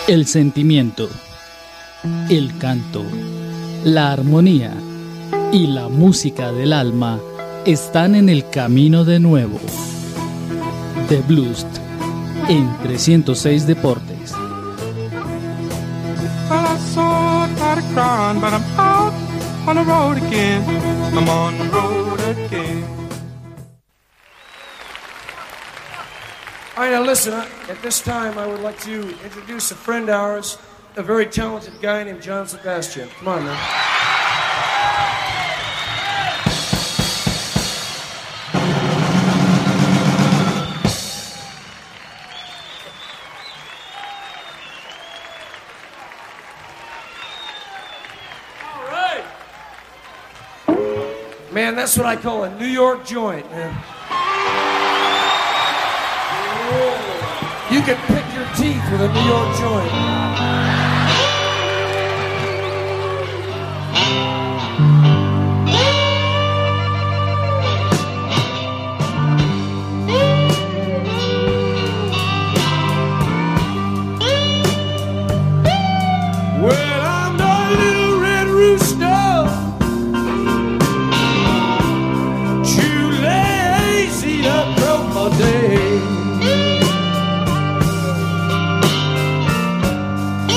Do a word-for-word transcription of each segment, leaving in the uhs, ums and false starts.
El sentimiento, el canto, la armonía y la música del alma están en el camino de nuevo. The Blues en trescientos seis Deportes. Well, I saw a lot of crying, but I'm out on the road again. I'm on the road again. All right, now listen, at this time I would like to introduce a friend of ours, a very talented guy named John Sebastian. Come on, man. All right. Man, that's what I call a New York joint, man. You can pick your teeth with a New York joint. Well, I'm the little red rooster, too lazy to crow my day.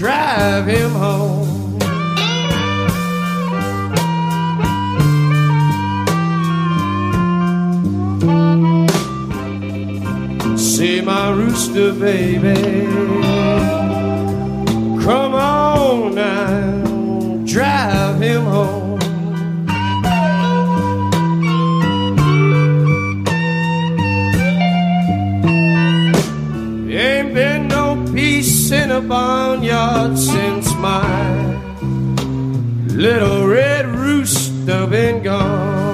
drive him home. Say, my rooster baby, come on now, drive him home. Ain't been no peace in a barnyard since my little red rooster been gone.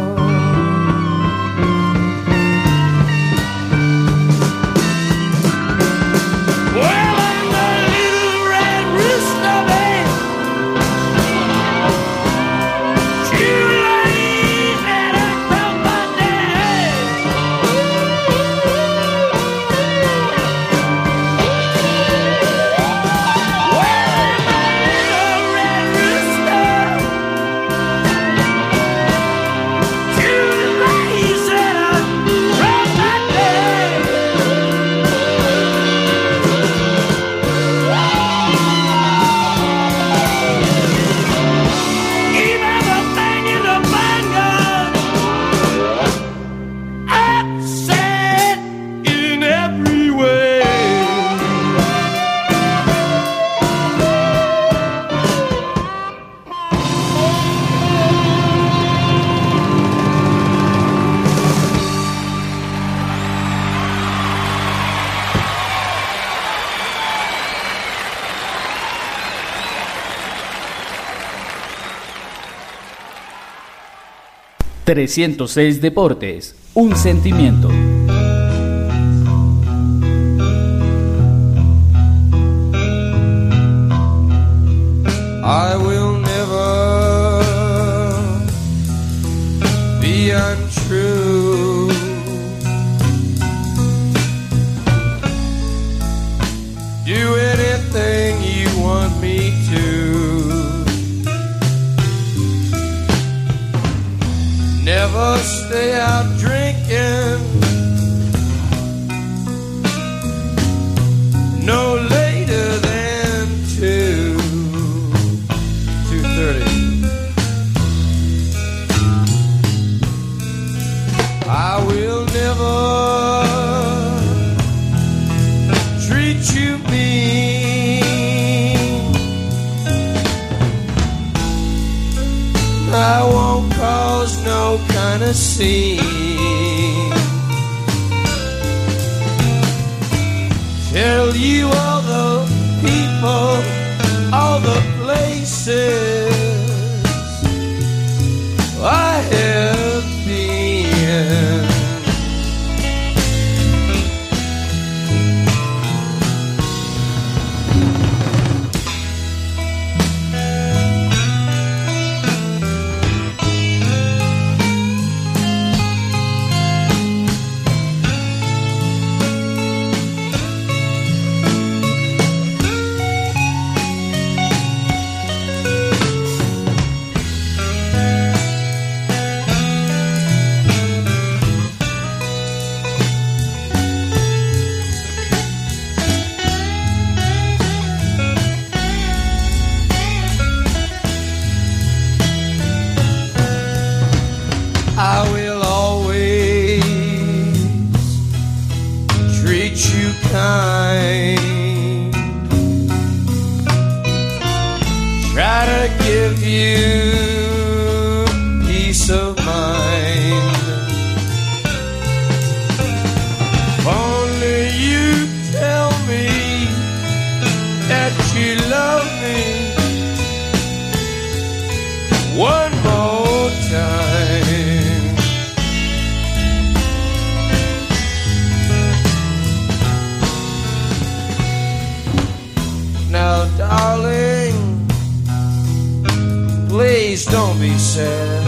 trescientos seis Deportes, un sentimiento. I will never be untrue. Do anything you want me to. Never stay out drinking, no later than two, two thirty. I will never treat you mean. I won't cause no kind of scene. Tell you all the people, all the places I have been. I will always treat you kind, try to give you peace of mind. If only you tell me that you love me one more time. Now, darling, please don't be sad.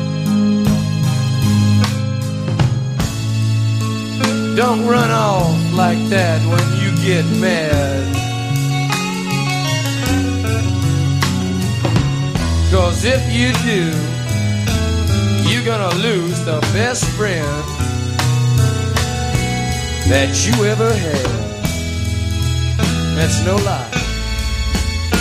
Don't run off like that when you get mad. 'Cause if you do, you're gonna lose the best friend that you ever had. That's no lie.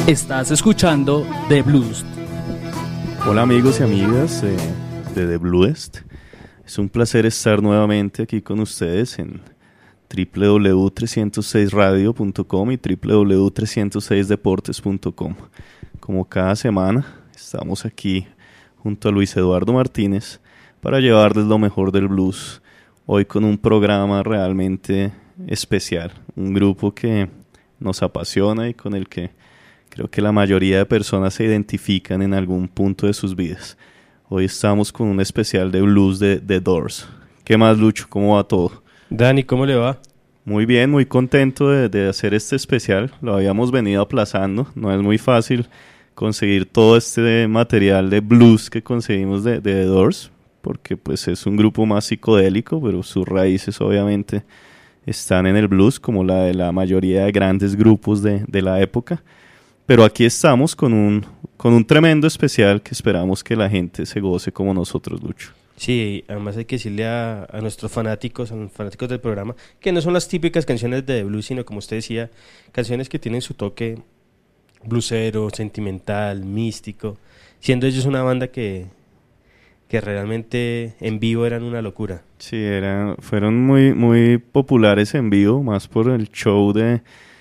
Estás escuchando The Blues. Hola amigos y amigas eh, de The Bluest. Es un placer estar nuevamente aquí con ustedes en doble u doble u doble u punto trescientos seis radio punto com y doble u doble u doble u punto trescientos seis deportes punto com. Como cada semana, estamos aquí junto a Luis Eduardo Martínez para llevarles lo mejor del blues. Hoy con un programa realmente especial, un grupo que nos apasiona y con el que creo que la mayoría de personas se identifican en algún punto de sus vidas. Hoy estamos con un especial de blues de The Doors. ¿Qué más, Lucho? ¿Cómo va todo? Dani, ¿cómo le va? Muy bien, muy contento de, de hacer este especial. Lo habíamos venido aplazando. No es muy fácil conseguir todo este material de blues que conseguimos de, de The Doors, porque pues es un grupo más psicodélico, pero sus raíces obviamente están en el blues, como la de la mayoría de grandes grupos de, de la época. Pero aquí estamos con un, con un tremendo especial que esperamos que la gente se goce como nosotros, Lucho. Sí, además hay que decirle a, a nuestros fanáticos, a los fanáticos del programa, que no son las típicas canciones de The Blues, sino como usted decía, canciones que tienen su toque bluesero, sentimental, místico, siendo ellos una banda que, que realmente en vivo eran una locura. Sí, eran, fueron muy, muy populares en vivo, más por el show de,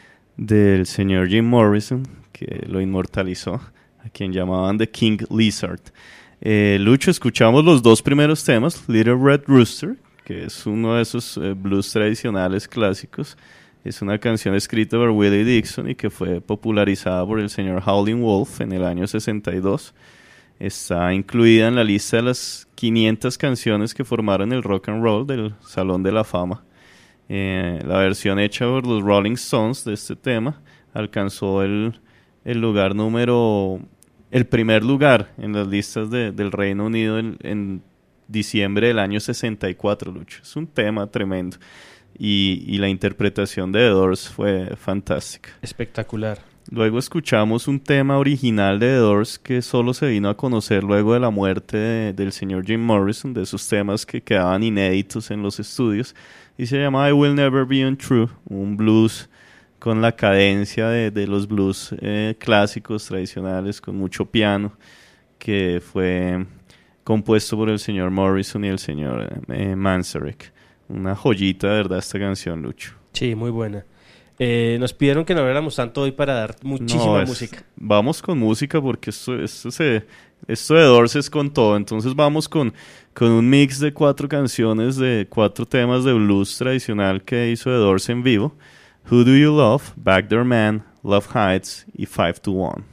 del señor Jim Morrison, que lo inmortalizó, a quien llamaban The King Lizard. Eh, Lucho, escuchamos los dos primeros temas, Little Red Rooster, que es uno de esos eh, blues tradicionales clásicos. Es una canción escrita por Willie Dixon y que fue popularizada por el señor Howlin' Wolf en el año sesenta y dos. Está incluida en la lista de las quinientas canciones que formaron el rock and roll del Salón de la Fama. Eh, la versión hecha por los Rolling Stones de este tema alcanzó el, el lugar número... el primer lugar en las listas de, del Reino Unido en, en diciembre del año sesenta y cuatro, Lucho. Es un tema tremendo. Y, y la interpretación de The Doors fue fantástica. Espectacular. Luego escuchamos un tema original de The Doors que solo se vino a conocer luego de la muerte de, del señor Jim Morrison, de esos temas que quedaban inéditos en los estudios. Y se llama I Will Never Be Untrue, un blues con la cadencia de, de los blues eh, clásicos, tradicionales, con mucho piano, que fue compuesto por el señor Morrison y el señor eh, Manzarek. Una joyita, de verdad, esta canción, Lucho. Sí, muy buena. Eh, nos pidieron que no habláramos tanto hoy para dar muchísima no, es, música. Vamos con música porque esto, esto, se, esto de Doors es con todo. Entonces vamos con, con un mix de cuatro canciones, de cuatro temas de blues tradicional que hizo The Doors en vivo. Who Do You Love, Back Door Man, Love Heights y five to one.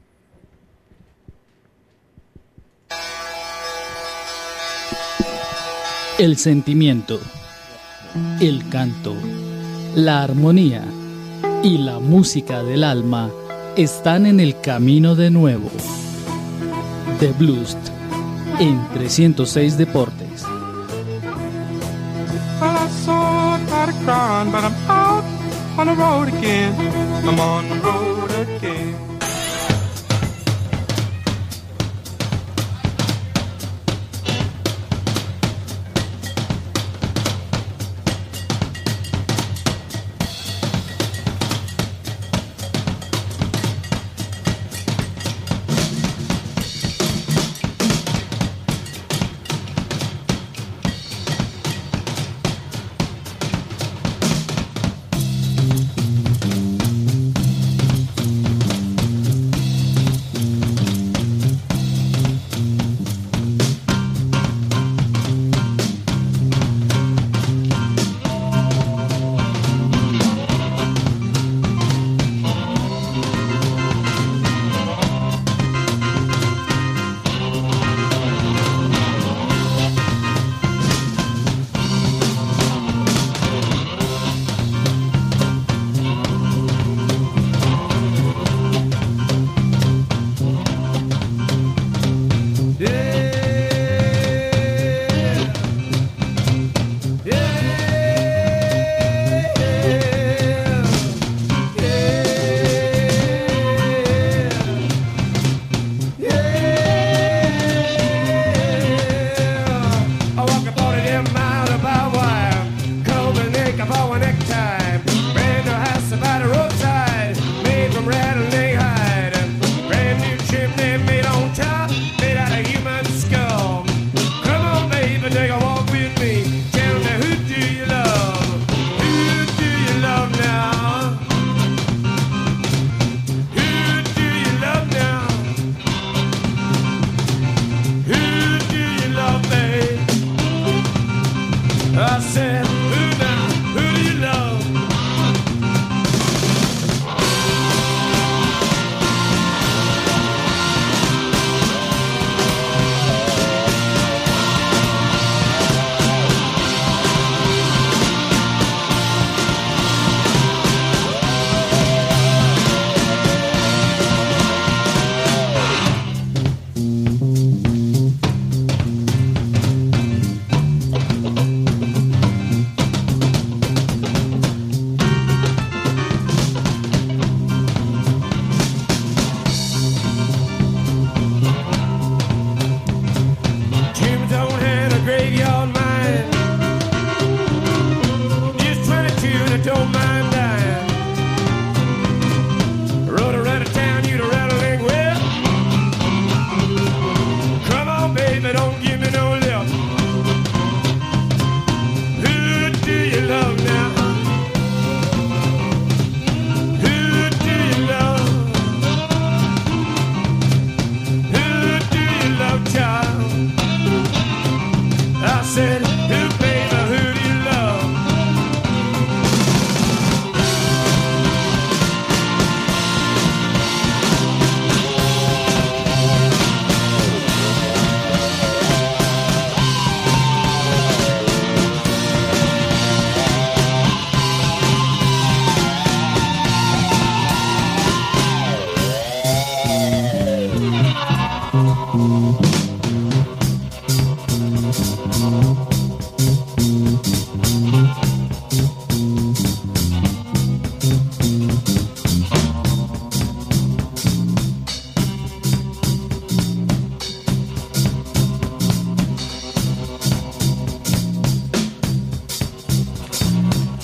El sentimiento, el canto, la armonía y la música del alma están en el camino de nuevo. The Blues en trescientos seis Deportes. Well, I saw a lot of crying, but I'm out on the road again. I'm on the road again.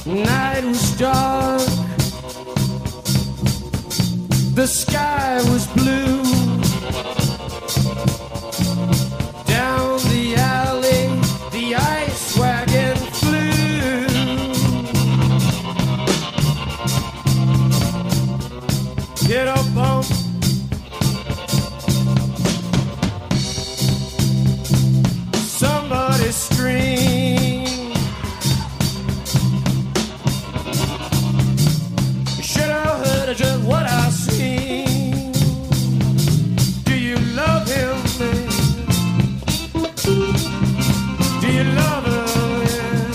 Night was dark, the sky was blue. Down the alley, the ice wagon flew. Get up, bump. Somebody scream. Should have heard just what I seen. Do you love him, man? Do you love her? Man?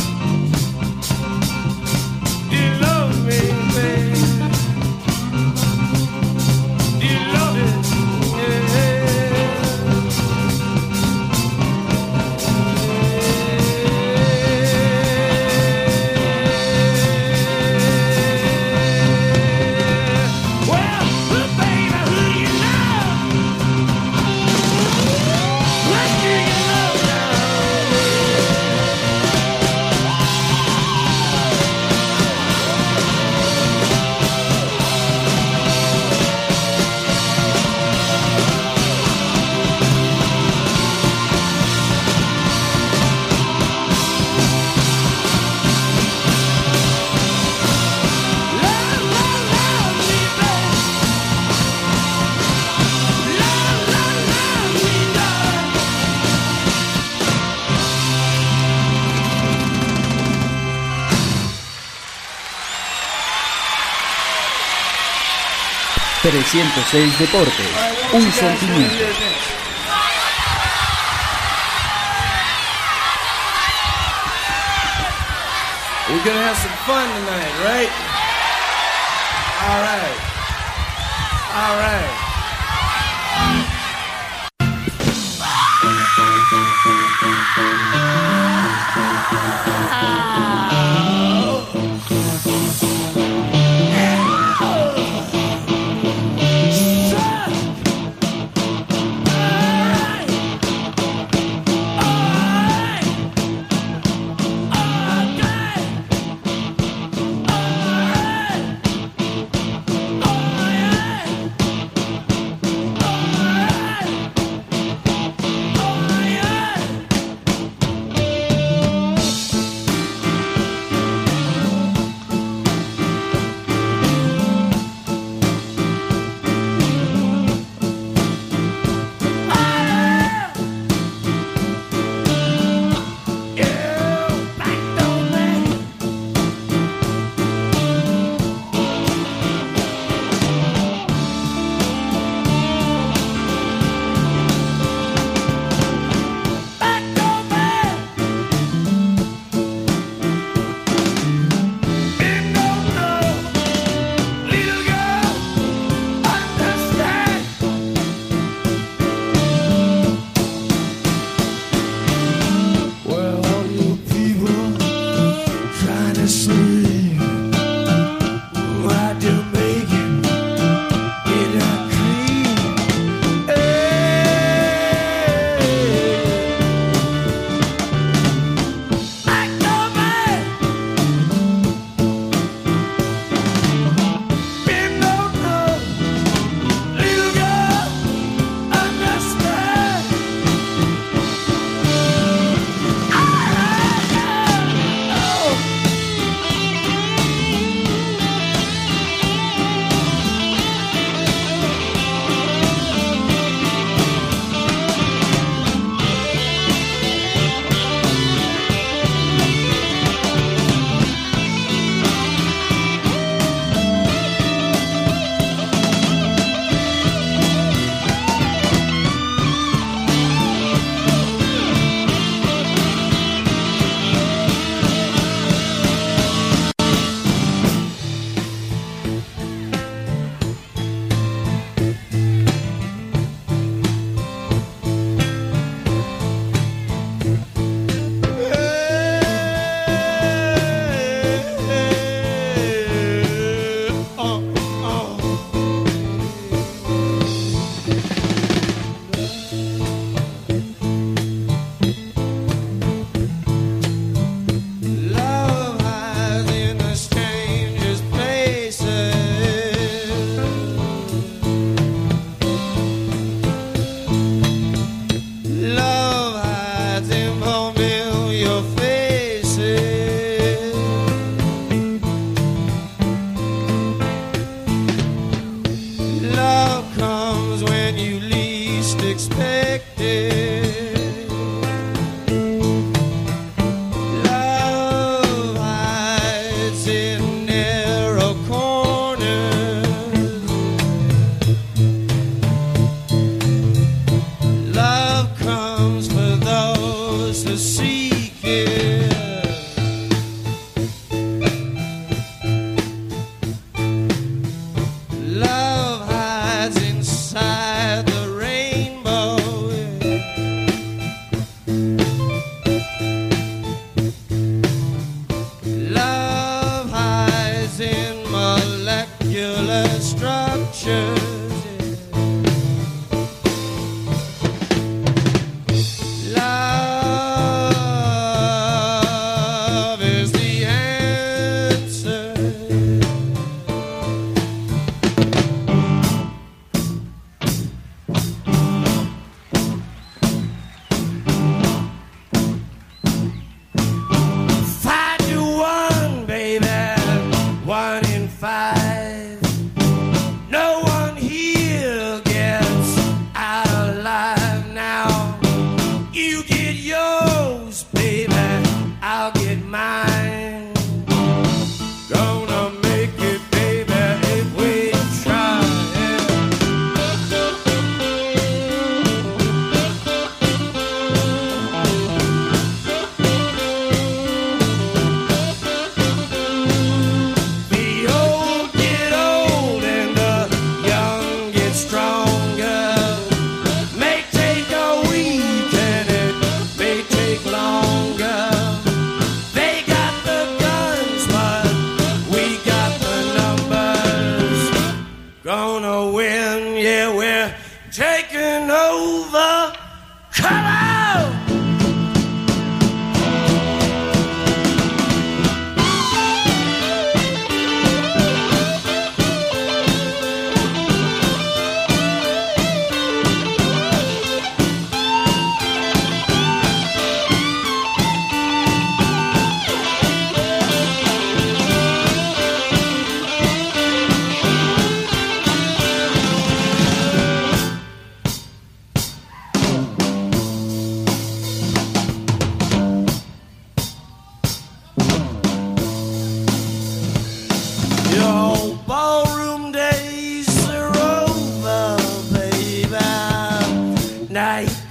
Do you love me, man? Do you love it? Yeah. Well, baby, who do you love? What do you love now? Love, love, love me, baby. Love, love, love me, darling. trescientos seis Deportes, un sentimiento. We're gonna have some fun tonight, right? All right. All right.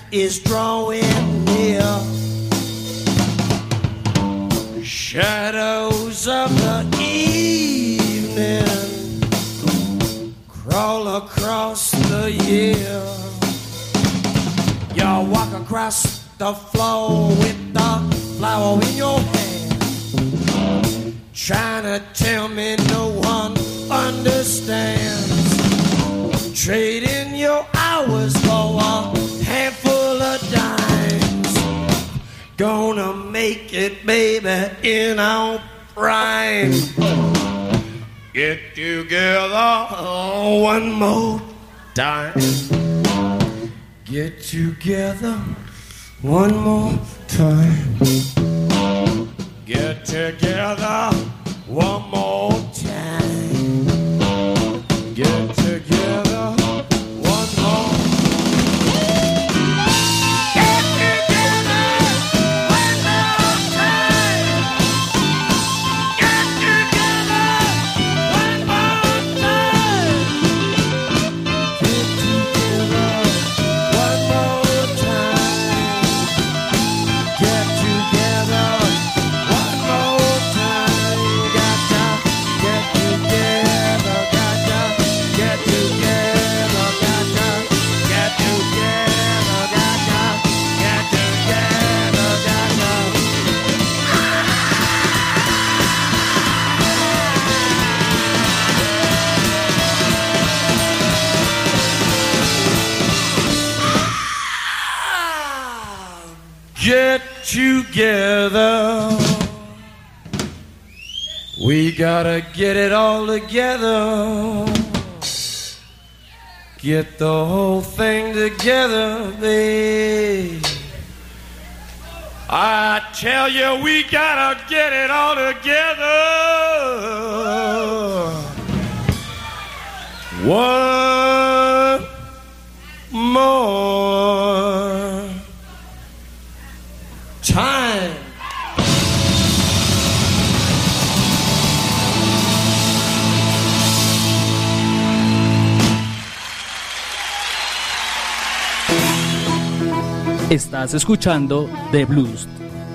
is drawing near. Shadows of the evening crawl across the year. You walk across the floor with the flower in your hand, trying to tell me no one understands. Trading your hours for a handful of dimes. Gonna make it, baby, in our prime. Get together one more time. Get together one more time. Get together one more time. Get together one more. Get together one more time. Get together one more time. Get together one more time. Get together one more time. Gotta get together. Gotta get together. Gotta get together. Gotta get together. Gotta. Get together. We gotta get it all together. Get the whole thing together, babe. I tell you, we gotta get it all together. One more time. Estás escuchando The Blues.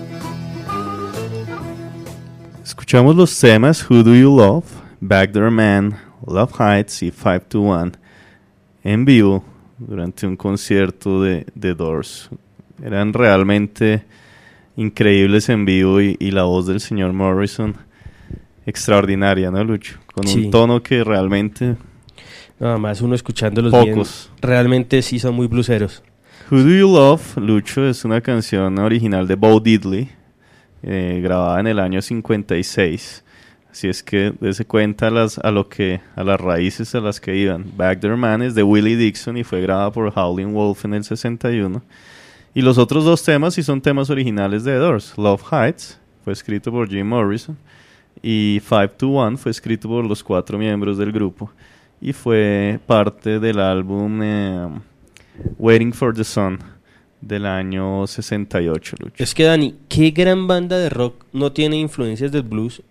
Escuchamos los temas Who Do You Love, Back There Man, Love Heights y five to one en vivo durante un concierto de The Doors. Eran realmente increíbles en vivo y, y la voz del señor Morrison extraordinaria, ¿no, Lucho? Con Sí. un tono que realmente Nada más uno escuchándolos pocos. bien, realmente sí son muy bluseros. Who Do You Love, Lucho, es una canción original de Bo Diddley, eh, grabada en el año cincuenta y seis. Así es que dése cuenta a las, a lo que, a las raíces a las que iban. Back There Man es de Willie Dixon y fue grabada por Howlin' Wolf en el sesenta y uno. Y los otros dos temas sí son temas originales de The Doors. Love Heights fue escrito por Jim Morrison y five to one fue escrito por los cuatro miembros del grupo y fue parte del álbum eh, Waiting for the Sun del año sesenta y ocho, Lucho. Es que, Dani, ¿qué gran banda de rock no tiene influencias del blues?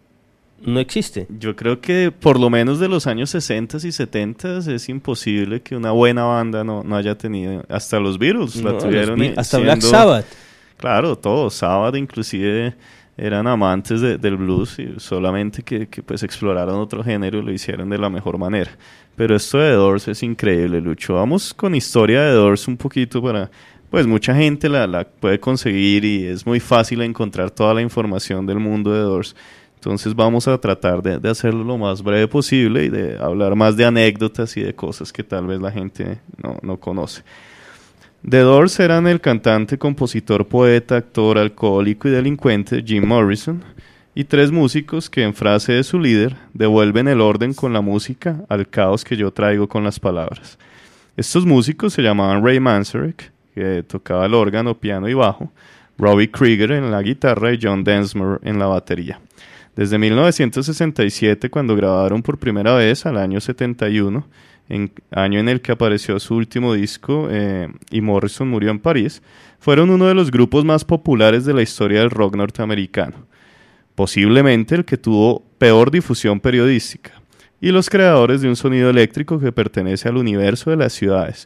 No existe. Yo creo que por lo menos de los años sesenta y setenta es imposible que una buena banda no, no haya tenido. Hasta los Beatles la No, tuvieron. los Be- hasta siendo- Black Sabbath. Claro, todos. Sabbath inclusive eran amantes de- del blues y solamente que, que pues exploraron otro género y lo hicieron de la mejor manera. Pero esto de The Doors es increíble, Lucho. Vamos con historia de The Doors un poquito para... Pues mucha gente la, la puede conseguir y es muy fácil encontrar toda la información del mundo de The Doors. Entonces vamos a tratar de, de hacerlo lo más breve posible y de hablar más de anécdotas y de cosas que tal vez la gente no, no conoce. The Doors eran el cantante, compositor, poeta, actor, alcohólico y delincuente Jim Morrison y tres músicos que en frase de su líder devuelven el orden con la música al caos que yo traigo con las palabras. Estos músicos se llamaban Ray Manzarek, que tocaba el órgano, piano y bajo, Robbie Krieger en la guitarra y John Densmore en la batería. Desde mil novecientos sesenta y siete, cuando grabaron por primera vez, al año setenta y uno, en, año en el que apareció su último disco eh, y Morrison murió en París, fueron uno de los grupos más populares de la historia del rock norteamericano, posiblemente el que tuvo peor difusión periodística, y los creadores de un sonido eléctrico que pertenece al universo de las ciudades,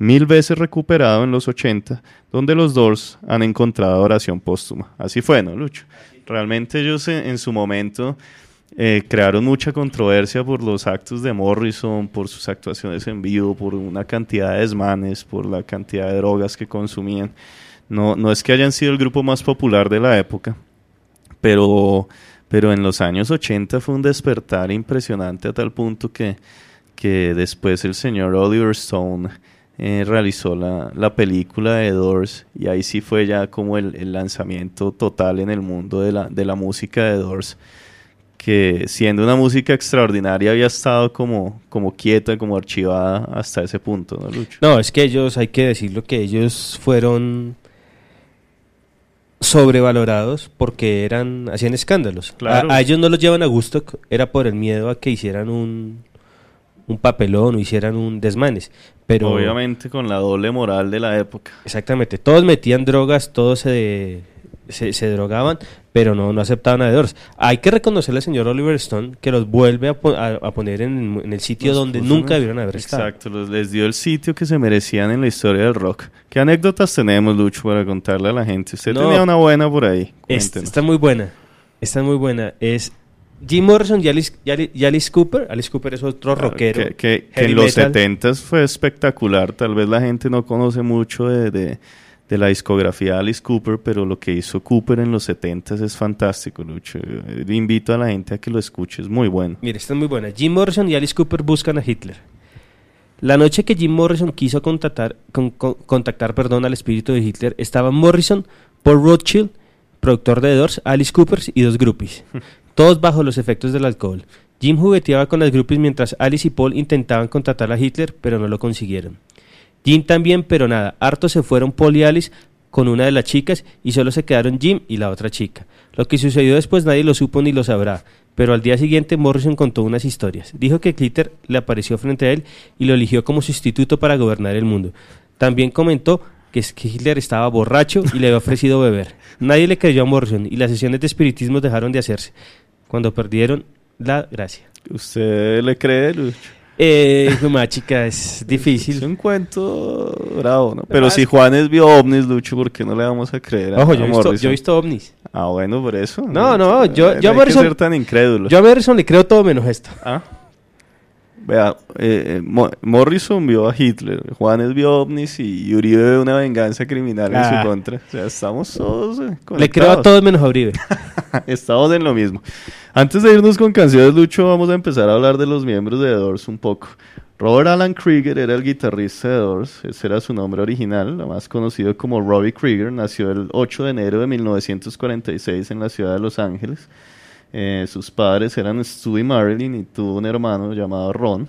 mil veces recuperado en los ochenta, donde los Doors han encontrado adoración póstuma. Así fue, ¿no, Lucho? Realmente ellos en, en su momento eh, crearon mucha controversia por los actos de Morrison, por sus actuaciones en vivo, por una cantidad de desmanes, por la cantidad de drogas que consumían. No, no es que hayan sido el grupo más popular de la época, pero, pero en los años ochenta fue un despertar impresionante a tal punto que, que después el señor Oliver Stone eh, realizó la, la película de Doors, y ahí sí fue ya como el, el lanzamiento total en el mundo de la, de la música de Doors, que siendo una música extraordinaria había estado como, como quieta, como archivada hasta ese punto, ¿no, Lucho? No, es que ellos, hay que decirlo, que ellos fueron sobrevalorados porque eran hacían escándalos. Claro. A, a ellos no los llevan a gusto, era por el miedo a que hicieran un, un papelón o hicieran un desmanes. Pero obviamente con la doble moral de la época. Exactamente, todos metían drogas, todos se, se, se drogaban, pero no, no aceptaban a The Doors. Hay que reconocerle al señor Oliver Stone que los vuelve a, po- a, a poner en, en el sitio Los donde puso nunca en- debieron haber estado. Exacto, los- les dio el sitio que se merecían en la historia del rock. ¿Qué anécdotas tenemos, Lucho, para contarle a la gente? Usted No, tenía una buena por ahí. Es- Cuéntenos. está muy buena, está muy buena. Es Jim Morrison y Alice, y Ali- y Alice Cooper. Alice Cooper es otro Claro, rockero. Que, que- que heavy en los metal. setentas fue espectacular. Tal vez la gente no conoce mucho de, de, de la discografía de Alice Cooper, pero lo que hizo Cooper en los setentas es fantástico, Lucho. Eh, invito a la gente a que lo escuche, es muy bueno. Mire, esta es muy buena. Jim Morrison y Alice Cooper buscan a Hitler. La noche que Jim Morrison quiso contactar, con- con- contactar perdón, al espíritu de Hitler, estaban Morrison, Paul Rothschild, productor de The Doors, Alice Cooper y dos groupies, todos bajo los efectos del alcohol. Jim jugueteaba con las groupies mientras Alice y Paul intentaban contactar a Hitler, pero no lo consiguieron. Jim también, pero nada, hartos se fueron Paul y Alice con una de las chicas y solo se quedaron Jim y la otra chica. Lo que sucedió después nadie lo supo ni lo sabrá, pero al día siguiente Morrison contó unas historias. Dijo que Hitler le apareció frente a él y lo eligió como sustituto para gobernar el mundo. También comentó que, es que Hitler estaba borracho y le había ofrecido beber. Nadie le creyó a Morrison y las sesiones de espiritismo dejaron de hacerse, cuando perdieron la gracia. ¿Usted le cree, Lucho? Eh, más chica, es difícil. Es un cuento bravo, ¿no? Pero Ah, si es- Juanes vio ovnis, Lucho, ¿por qué no le vamos a creer a, Ojo, a yo he, visto, Morrison? yo he visto ovnis. Ah, bueno, por eso. No, no, yo- Eh, yo a no hay que Morrison- ser tan incrédulo. Yo a Morrison le creo todo menos esto. Ah. Vea, eh, Mo- Morrison vio a Hitler, Juanes vio ovnis y Uribe ve una venganza criminal en Ah. su contra. O sea, estamos todos eh, Le creo a conectados. todos menos a Uribe. Estamos en lo mismo. Antes de irnos con canciones, Lucho, vamos a empezar a hablar de los miembros de The Doors un poco. Robert Alan Krieger era el guitarrista de The Doors, ese era su nombre original, lo más conocido como Robbie Krieger. Nació el ocho de enero de mil novecientos cuarenta y seis en la ciudad de Los Ángeles. Eh, sus padres eran Stu y Marilyn y tuvo un hermano llamado Ron.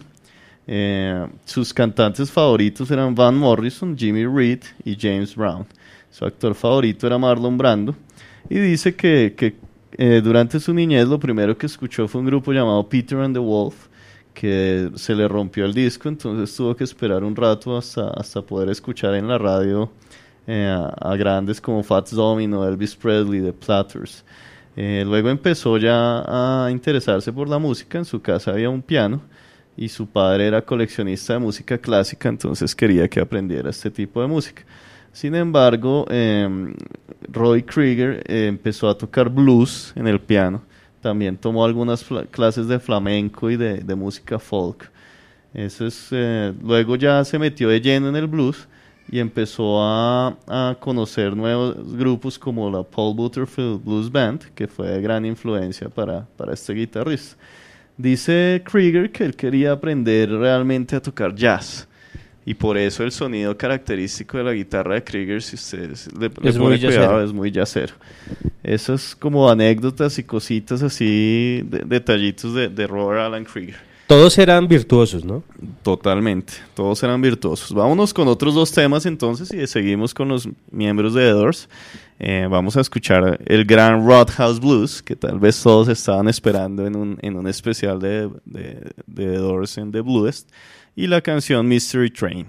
Eh, sus cantantes favoritos eran Van Morrison, Jimmy Reed y James Brown. Su actor favorito era Marlon Brando. Y dice que, que eh, durante su niñez lo primero que escuchó fue un grupo llamado Peter and the Wolf, que se le rompió el disco, entonces tuvo que esperar un rato hasta, hasta poder escuchar en la radio eh, a, a grandes como Fats Domino, Elvis Presley, The Platters. Eh, luego empezó ya a interesarse por la música. En su casa había un piano y su padre era coleccionista de música clásica, entonces quería que aprendiera este tipo de música. Sin embargo, eh, Roy Krieger eh, empezó a tocar blues en el piano. También tomó algunas fla- clases de flamenco y de, de música folk. Eso es, eh, luego ya se metió de lleno en el blues y empezó a, a conocer nuevos grupos como la Paul Butterfield Blues Band, que fue de gran influencia para, para este guitarrista. Dice Krieger que él quería aprender realmente a tocar jazz, y por eso el sonido característico de la guitarra de Krieger, si ustedes le, le Es ponen muy cuidado, jazzero. es muy jazzero. Esas como anécdotas y cositas así, de, detallitos de, de Robert Alan Krieger. Todos eran virtuosos, ¿no? Totalmente, todos eran virtuosos. Vámonos con otros dos temas entonces y seguimos con los miembros de The Doors. Eh, vamos a escuchar el gran Roadhouse Blues, que tal vez todos estaban esperando en un, en un especial de, de, de The Doors en The Bluest, y la canción Mystery Train.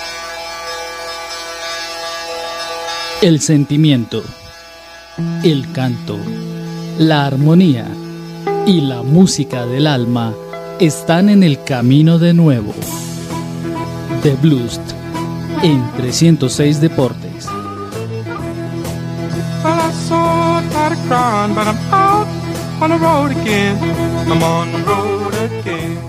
El sentimiento, el canto, la armonía y la música del alma están en el camino de nuevo. The Blues en trescientos seis Deportes. Well, I saw a lot of crying, but I'm out on the road again. I'm on the road again.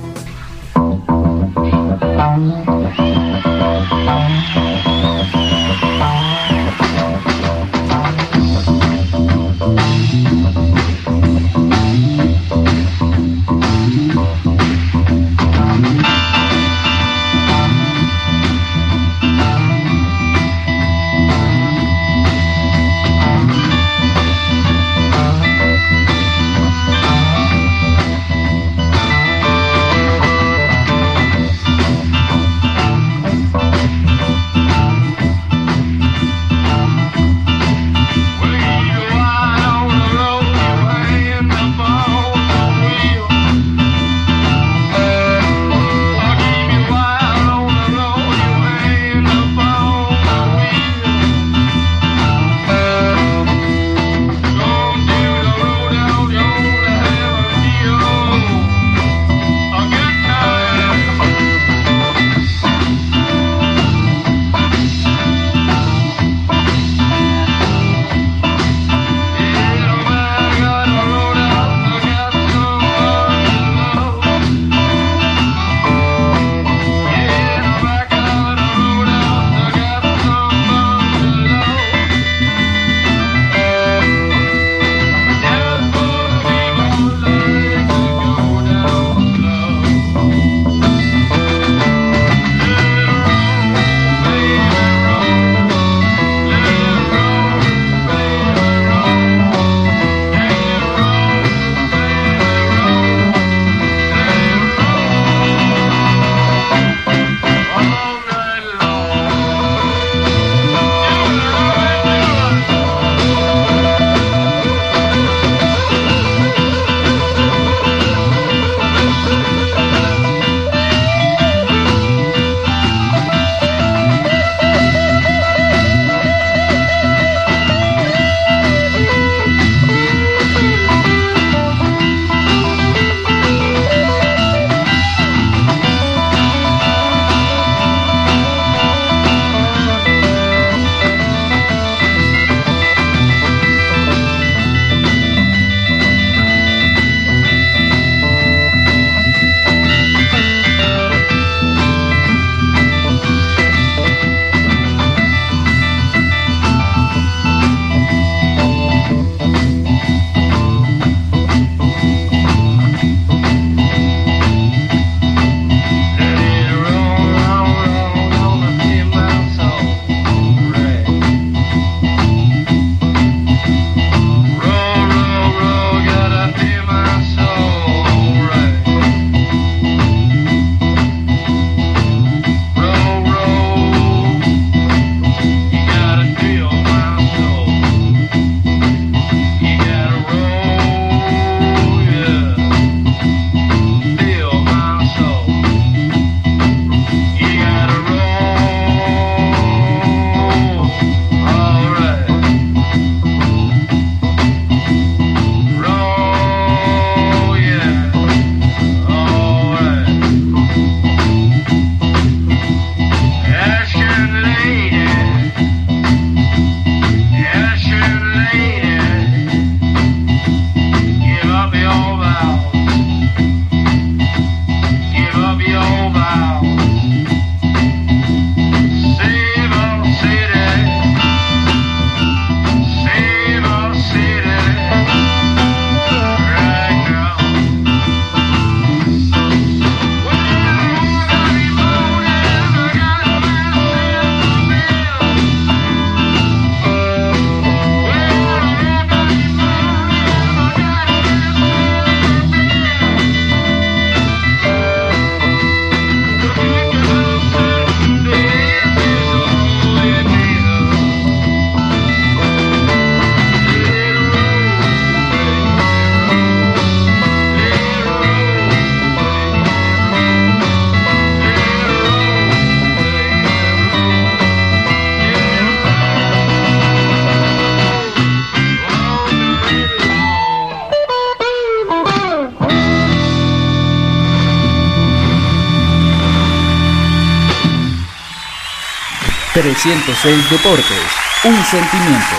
trescientos seis Deportes, un sentimiento.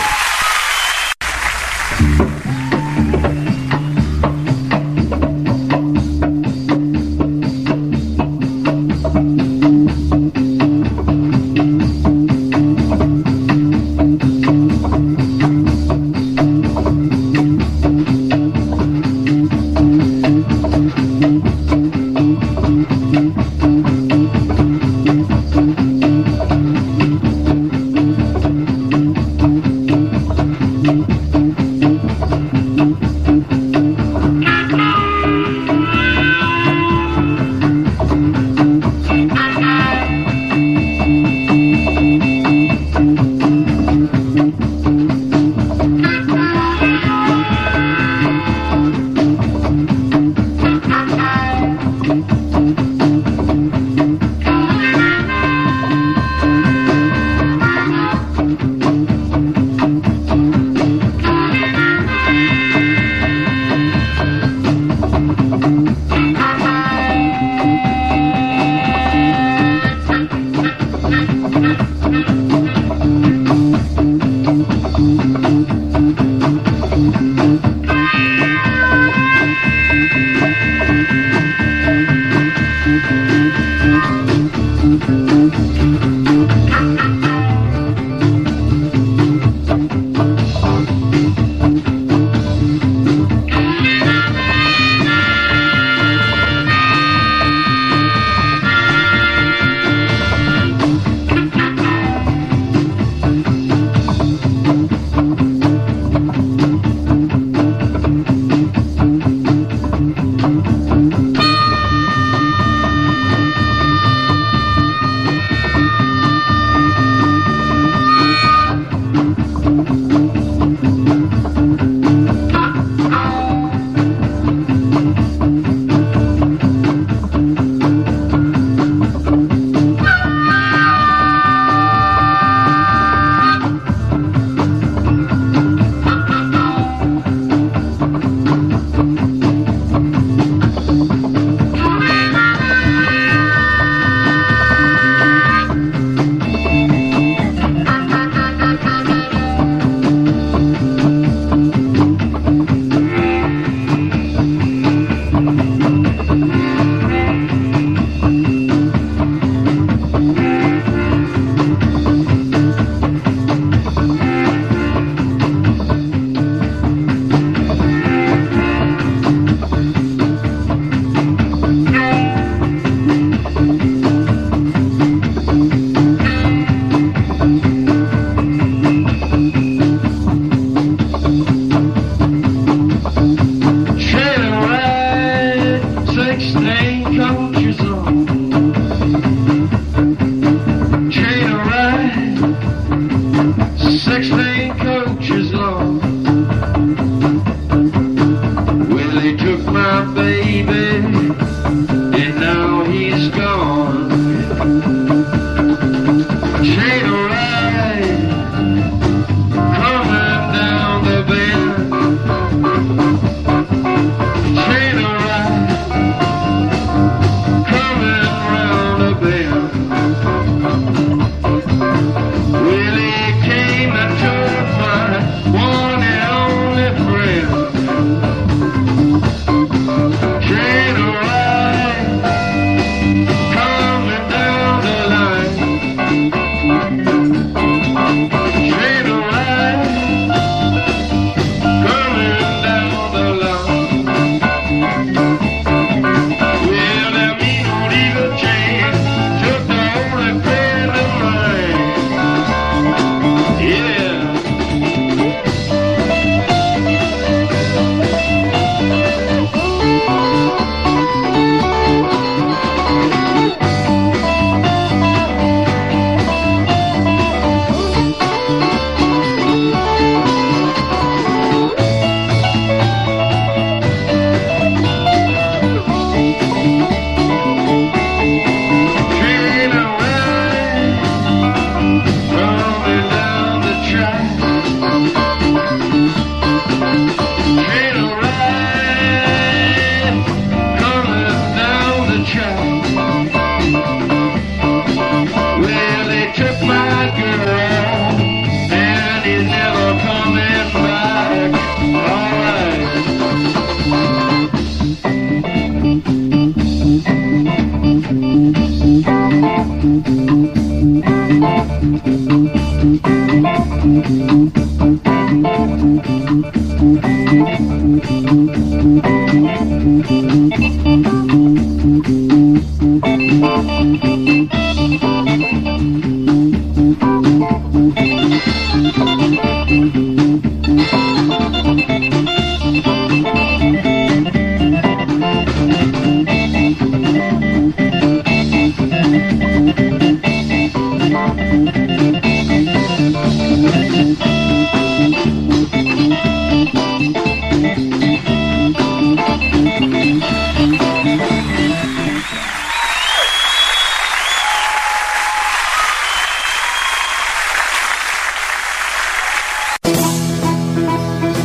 Chain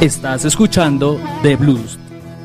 Estás escuchando The Blues.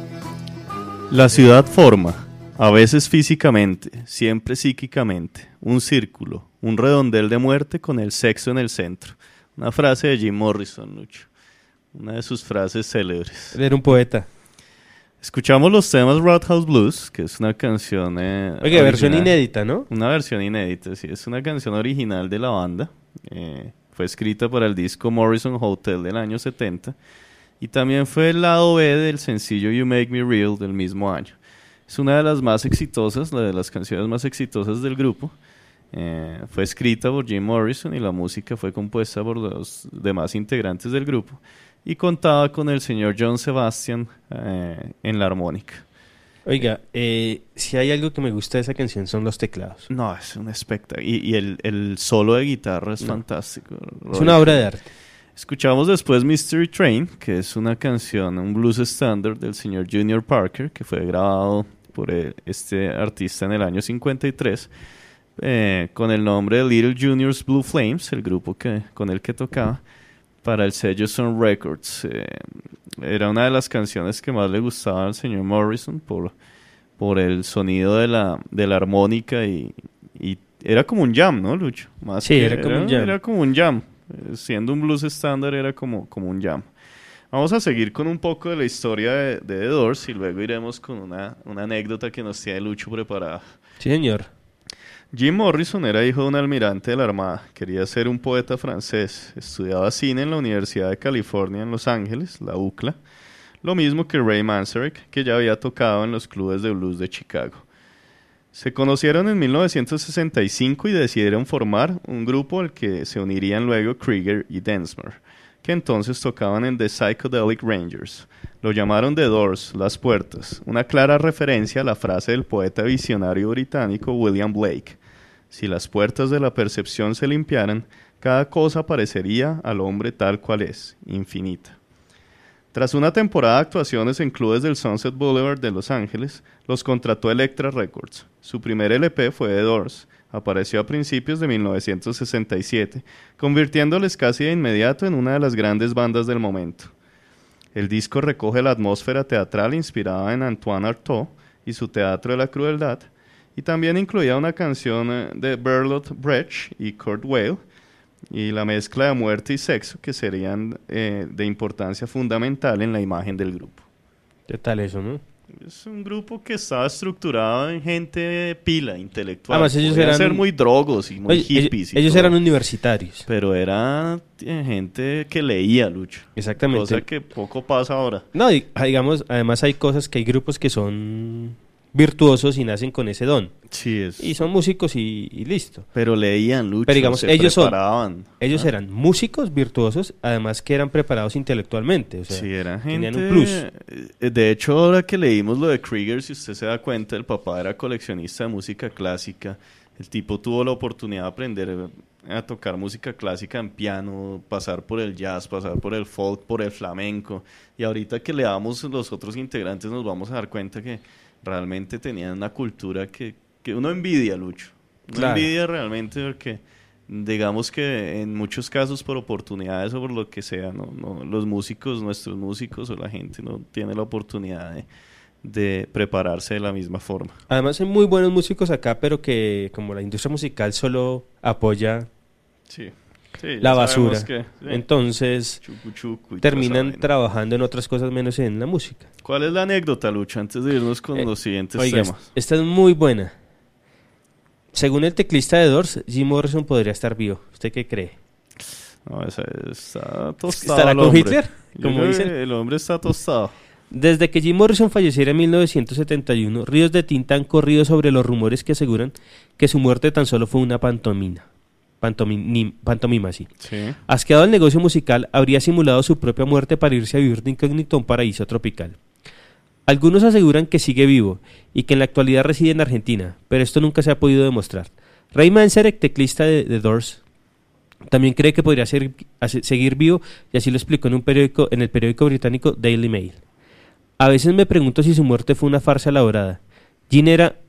La ciudad forma, a veces físicamente, siempre psíquicamente, un círculo, un redondel de muerte con el sexo en el centro. Una frase de Jim Morrison, Lucho. Una de sus frases célebres. Él era un poeta. Escuchamos los temas Roadhouse Blues, que es una canción... Eh, Oiga, versión inédita, ¿no? Una versión inédita, sí. Es una canción original de la banda. Eh, fue escrita para el disco Morrison Hotel del año setenta. Y también fue el lado B del sencillo You Make Me Real del mismo año. Es una de las más exitosas, la de las canciones más exitosas del grupo. Eh, fue escrita por Jim Morrison y la música fue compuesta por los demás integrantes del grupo. Y contaba con el señor John Sebastian eh, en la armónica. Oiga, eh, si hay algo que me gusta de esa canción son los teclados. No, es un espectáculo. Y, y el, el solo de guitarra es no. fantástico. Es una obra de arte. Escuchamos después Mystery Train, que es una canción, un blues standard del señor Junior Parker, que fue grabado por el, este artista en el año cincuenta y tres, eh, con el nombre de Little Junior's Blue Flames, el grupo que, con el que tocaba, para el sello Sun Records. Eh, era una de las canciones que más le gustaba al señor Morrison por, por el sonido de la, de la armónica y, y era como un jam, ¿no, Lucho? Más sí, que, era como era, un jam. Era como un jam. Siendo un blues estándar era como, como un jam. Vamos a seguir con un poco de la historia de, de The Doors y luego iremos con una, una anécdota que nos tiene Lucho preparada. Sí, señor. Jim Morrison era hijo de un almirante de la Armada. Quería ser un poeta francés. Estudiaba cine en la Universidad de California en Los Ángeles, la U C L A. Lo mismo que Ray Manzarek, que ya había tocado en los clubes de blues de Chicago. Se conocieron en mil novecientos sesenta y cinco y decidieron formar un grupo al que se unirían luego Krieger y Densmore, que entonces tocaban en The Psychedelic Rangers. Lo llamaron The Doors, Las Puertas, una clara referencia a la frase del poeta visionario británico William Blake: si las puertas de la percepción se limpiaran, cada cosa parecería al hombre tal cual es, infinita. Tras una temporada de actuaciones en clubes del Sunset Boulevard de Los Ángeles, los contrató Elektra Records. Su primer L P fue The Doors. Apareció a principios de mil novecientos sesenta y siete, convirtiéndoles casi de inmediato en una de las grandes bandas del momento. El disco recoge la atmósfera teatral inspirada en Antoine Artaud y su Teatro de la Crueldad, y también incluía una canción de Bertolt Brecht y Kurt Weill, y la mezcla de muerte y sexo que serían eh, de importancia fundamental en la imagen del grupo. ¿Qué tal eso, no? Es un grupo que estaba estructurado en gente pila, intelectual. Además, ellos Podían eran ser muy drogos y muy Oye, hippies. Ellos, ellos eran universitarios. Pero era eh, gente que leía, Lucho. Exactamente. Cosa que poco pasa ahora. No, digamos, además hay cosas que hay grupos que son virtuosos y nacen con ese don. Sí, es. Y son músicos y, y listo. Pero leían, Lucho, Pero digamos, se ellos preparaban. Son, ellos ¿Ah? eran músicos virtuosos, además que eran preparados intelectualmente. O sea, sí, eran gente... tenían un plus. De hecho, ahora que leímos lo de Krieger, si usted se da cuenta, el papá era coleccionista de música clásica. El tipo tuvo la oportunidad de aprender a tocar música clásica en piano, pasar por el jazz, pasar por el folk, por el flamenco. Y ahorita que leamos los otros integrantes nos vamos a dar cuenta que realmente tenían una cultura que, que uno envidia, Lucho. Uno claro. envidia realmente porque, digamos que en muchos casos por oportunidades o por lo que sea, no, no, los músicos, nuestros músicos o la gente no tiene la oportunidad de, de prepararse de la misma forma. Además hay muy buenos músicos acá, pero que como la industria musical solo apoya sí. Sí, la basura, que, sí. entonces chucu, chucu y terminan trabajando en otras cosas menos en la música. ¿Cuál es la anécdota, Lucho, antes de irnos con eh, los siguientes oiga, temas? Esta es muy buena. Según el teclista de Doors, Jim Morrison podría estar vivo. ¿Usted qué cree? No, esa está tostado. ¿Estará con hombre. Hitler? Como dicen. El hombre está tostado. Desde que Jim Morrison falleciera en mil novecientos setenta y uno, ríos de tinta han corrido sobre los rumores que aseguran que su muerte tan solo fue una pantomima. Pantomim, pantomima, sí. sí. Asqueado del negocio musical, habría simulado su propia muerte para irse a vivir de incógnito a un paraíso tropical. Algunos aseguran que sigue vivo y que en la actualidad reside en Argentina, pero esto nunca se ha podido demostrar. Ray Manzarek, teclista de The Doors, también cree que podría ser, seguir vivo y así lo explicó en, un periódico, en el periódico británico Daily Mail. A veces me pregunto si su muerte fue una farsa elaborada. Jim era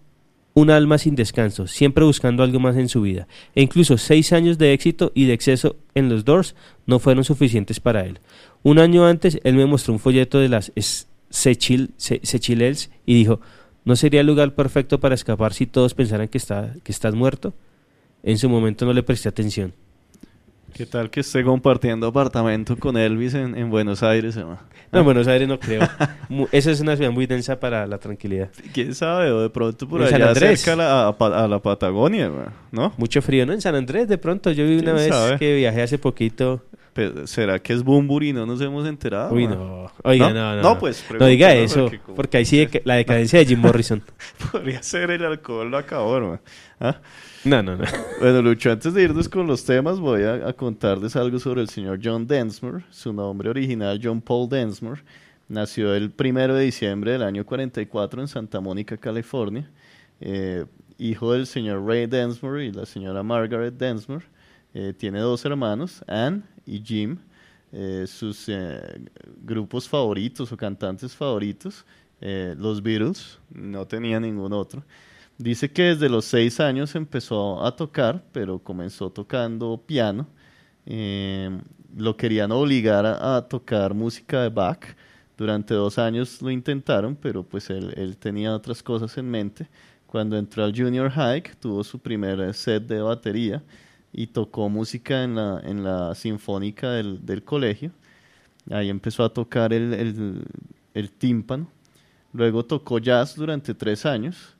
un alma sin descanso, siempre buscando algo más en su vida. E incluso seis años de éxito y de exceso en los Doors no fueron suficientes para él. Un año antes, él me mostró un folleto de las Seychelles Seychelles y dijo, ¿no sería el lugar perfecto para escapar si todos pensaran que, está, que estás muerto? En su momento no le presté atención. ¿Qué tal que esté compartiendo apartamento con Elvis en, en Buenos Aires? ¿No? No, en Buenos Aires no creo. Esa es una ciudad muy densa para la tranquilidad. ¿Quién sabe? O de pronto por En allá San Andrés. cerca a la, a, a la Patagonia, ¿no? Mucho frío, ¿no? En San Andrés, de pronto. Yo vi una vez sabe? que viajé hace poquito. Pero, ¿será que es Bumburi y no nos hemos enterado? Uy, man? no. Oiga, ¿No? no, no. No, pues, no diga pregúntalo, eso, porque como- porque ahí sí de- la decadencia de Jim Morrison. Podría ser el alcohol lo acabó, hermano. ¿Ah? No, no, no. Bueno, Lucho, antes de irnos con los temas, voy a, a contarles algo sobre el señor John Densmore. Su nombre original, John Paul Densmore, nació el primero de diciembre del año cuarenta y cuatro en Santa Mónica, California. Eh, hijo del señor Ray Densmore y la señora Margaret Densmore. Eh, tiene dos hermanos, Anne y Jim. Eh, sus eh, grupos favoritos o cantantes favoritos, eh, los Beatles, no tenía ningún otro. Dice que desde los seis años empezó a tocar, pero comenzó tocando piano. Eh, lo querían obligar a, a tocar música de Bach. Durante dos años lo intentaron, pero pues él, él tenía otras cosas en mente. Cuando entró al Junior High, tuvo su primer set de batería y tocó música en la, en la sinfónica del, del colegio. Ahí empezó a tocar el, el, el tímpano. Luego tocó jazz durante tres años.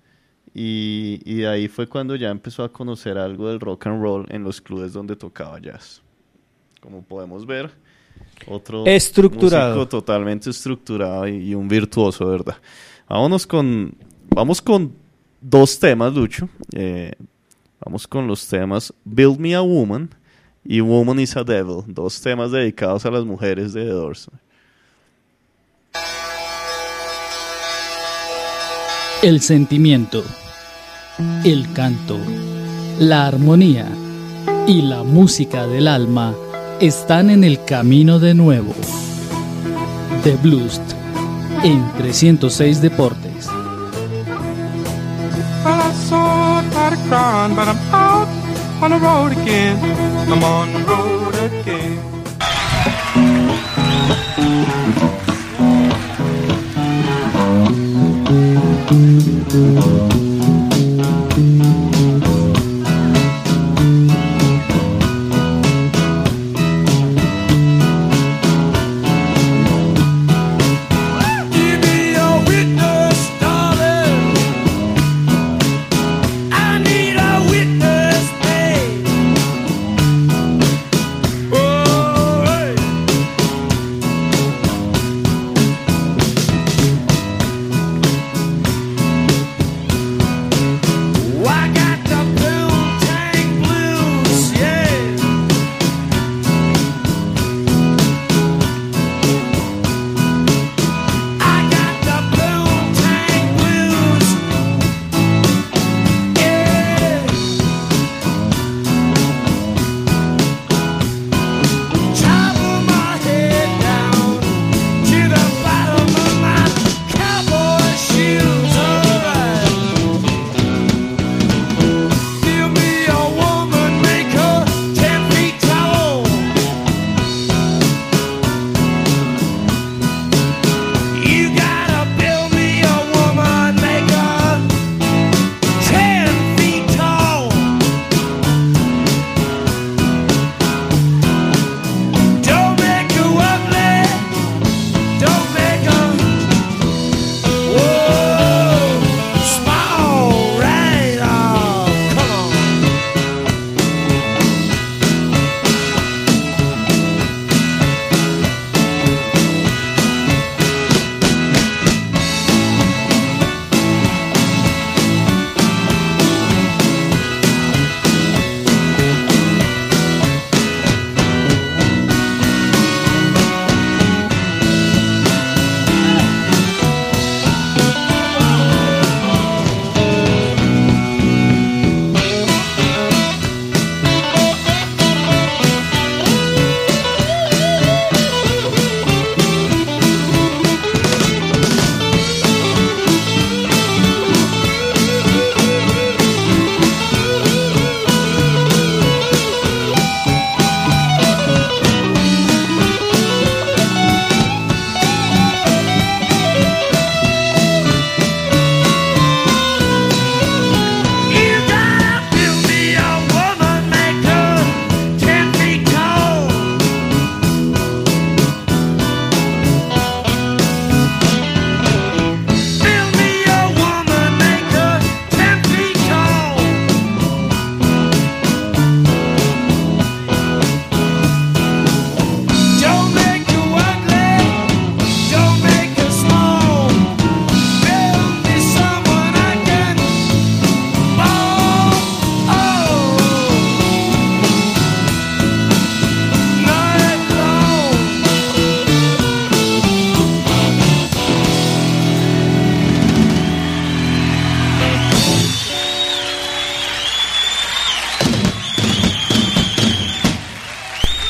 Y, y de ahí fue cuando ya empezó a conocer algo del rock and roll en los clubes donde tocaba jazz. Como podemos ver, otro Estructurado. músico totalmente estructurado y, y un virtuoso, ¿verdad? Vámonos con, vamos con dos temas, Lucho. Eh, vamos con los temas Build Me a Woman y Woman is a Devil. Dos temas dedicados a las mujeres de The Doors. El sentimiento, el canto, la armonía y la música del alma están en el camino de nuevo. The Blues en trescientos seis Deportes. Well, I saw that crying, but I'm out on the road again. I'm on the road again. Give me a witness, darling. I need a witness, babe. Oh, hey.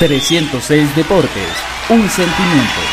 trescientos seis Deportes, un sentimiento.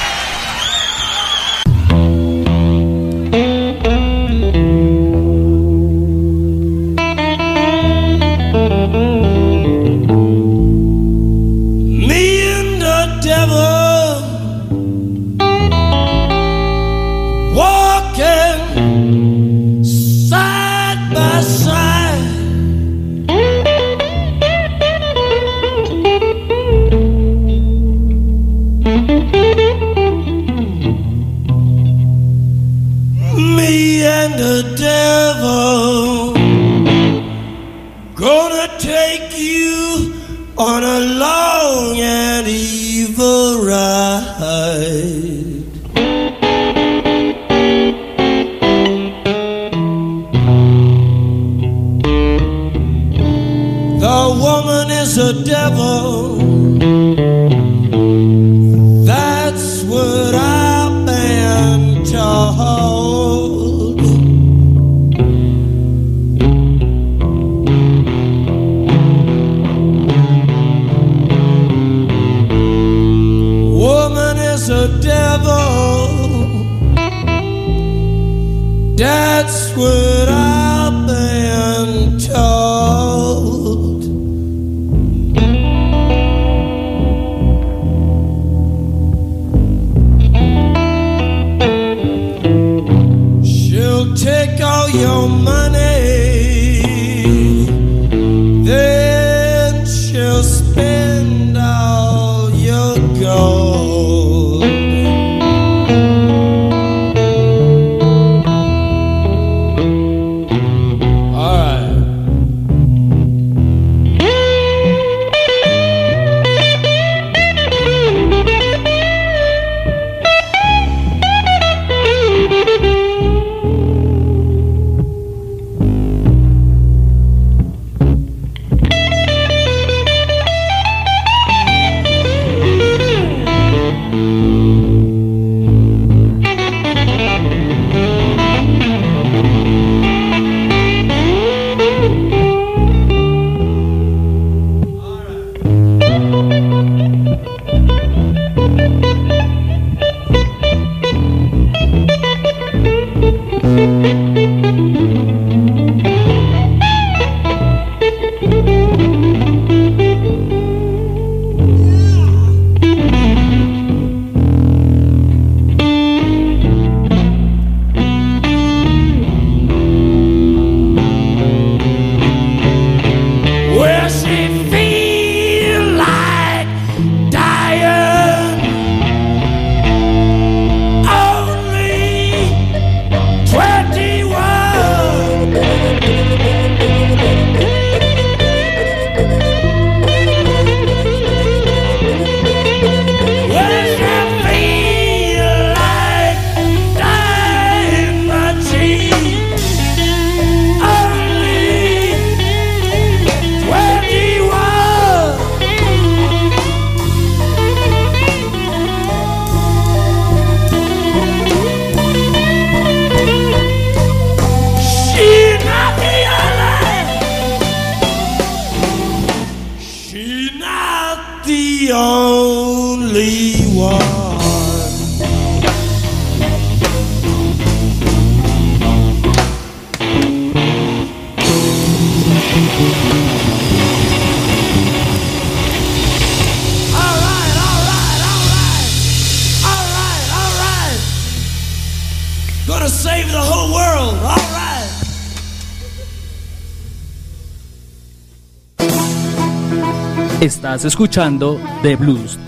Estás escuchando The Blues.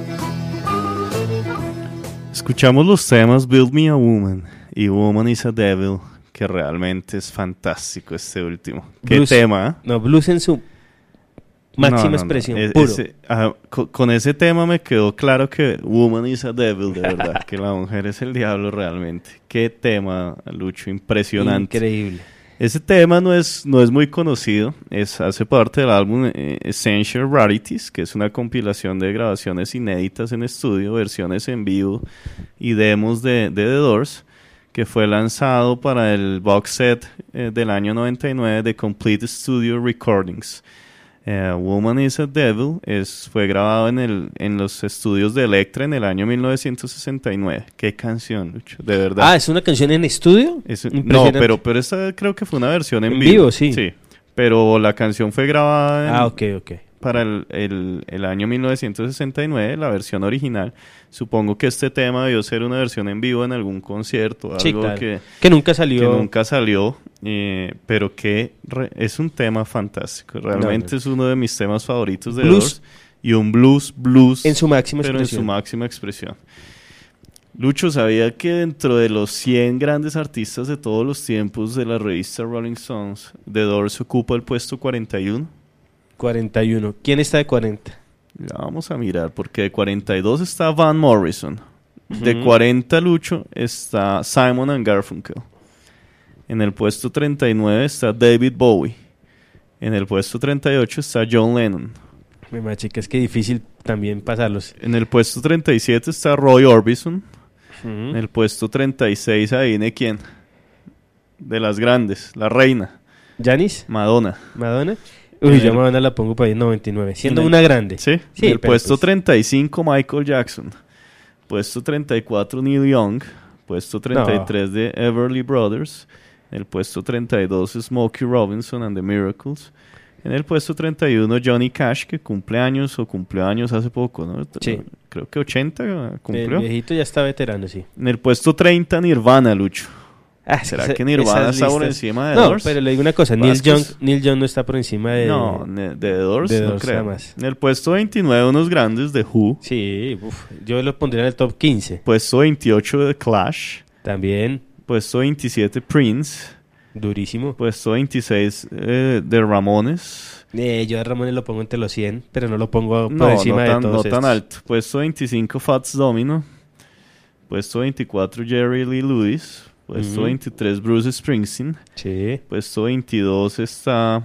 Escuchamos los temas Build Me a Woman y Woman is a Devil, que realmente es fantástico este último. ¿Qué Blues, tema? No, blues en su máxima no, no, expresión, no. puro. Ese, ajá, con, con ese tema me quedó claro que Woman is a Devil, de verdad, que la mujer es el diablo realmente. Qué tema, Lucho, impresionante. Increíble. Ese tema no es, no es muy conocido, es, hace parte del álbum eh, Essential Rarities, que es una compilación de grabaciones inéditas en estudio, versiones en vivo y demos de, de The Doors, que fue lanzado para el box set eh, del año noventa y nueve de Complete Studio Recordings. Eh, Woman is a Devil es, fue grabado en, el, en los estudios de Elektra en el año mil novecientos sesenta y nueve. ¿Qué canción, Lucho? De verdad. Ah, ¿es una canción en estudio? Es, no, pero, pero esta creo que fue una versión en, en vivo. vivo, sí. Sí, pero la canción fue grabada en, Ah, ok, ok. para el, el, el año mil novecientos sesenta y nueve, la versión original. Supongo que este tema debió ser una versión en vivo en algún concierto, algo Sí, claro. que, que nunca salió. que nunca salió, eh, pero que re- es un tema fantástico. Realmente No, no. es uno de mis temas favoritos de Blues. Doors, y un blues, blues, En su máxima pero en expresión. su máxima expresión. Lucho, ¿sabía que dentro de los cien grandes artistas de todos los tiempos de la revista Rolling Stones, The Doors ocupa el puesto cuarenta y uno? cuarenta y uno. ¿Quién está de cuarenta? Ya vamos a mirar, porque de cuarenta y dos está Van Morrison. De Ujú. cuarenta, Lucho, está Simon and Garfunkel. En el puesto treinta y nueve está David Bowie. En el puesto treinta y ocho está John Lennon. Mi madre, chica, es que difícil también pasarlos. En el puesto treinta y siete está Roy Orbison. En Ujú. el puesto treinta y seis, adivine quién. De las grandes, la reina, ¿Janis? Madonna. ¿Madonna? En Uy, el- yo a Madonna la pongo para ahí en noventa y nueve. Siendo En el- una grande. Sí, Sí, en el pero puesto pues- treinta y cinco, Michael Jackson. Puesto treinta y cuatro, Neil Young. Puesto treinta y tres de Everly Brothers. En el puesto treinta y dos, Smokey Robinson and the Miracles. En el puesto treinta y uno, Johnny Cash, que cumple años o cumplió años hace poco, ¿no? Sí. Creo que ochenta El cumplió. viejito ya está veterano, sí. En el puesto treinta, Nirvana, Lucho. Ah, ¿Será esa- que Nirvana esas está por listas- encima de No, Doors? pero le digo una cosa. Neil Vasquez. Young, Neil Young no está por encima de... No, ne- de The Doors, de no Doors, creo. jamás. En el puesto veintinueve, unos grandes de Who. Sí, uf, yo lo pondría en el top quince. Puesto veintiocho de Clash. También, Puesto veintisiete, Prince. durísimo. Puesto veintiséis, eh, de Ramones. Eh, yo a Ramón lo pongo entre los cien, pero no lo pongo por No, encima no tan, de todos no tan estos. alto. Puesto veinticinco, Fats Domino. Puesto veinticuatro, Jerry Lee Lewis. Puesto Ujú. veintitrés, Bruce Springsteen. Sí, Puesto veintidós está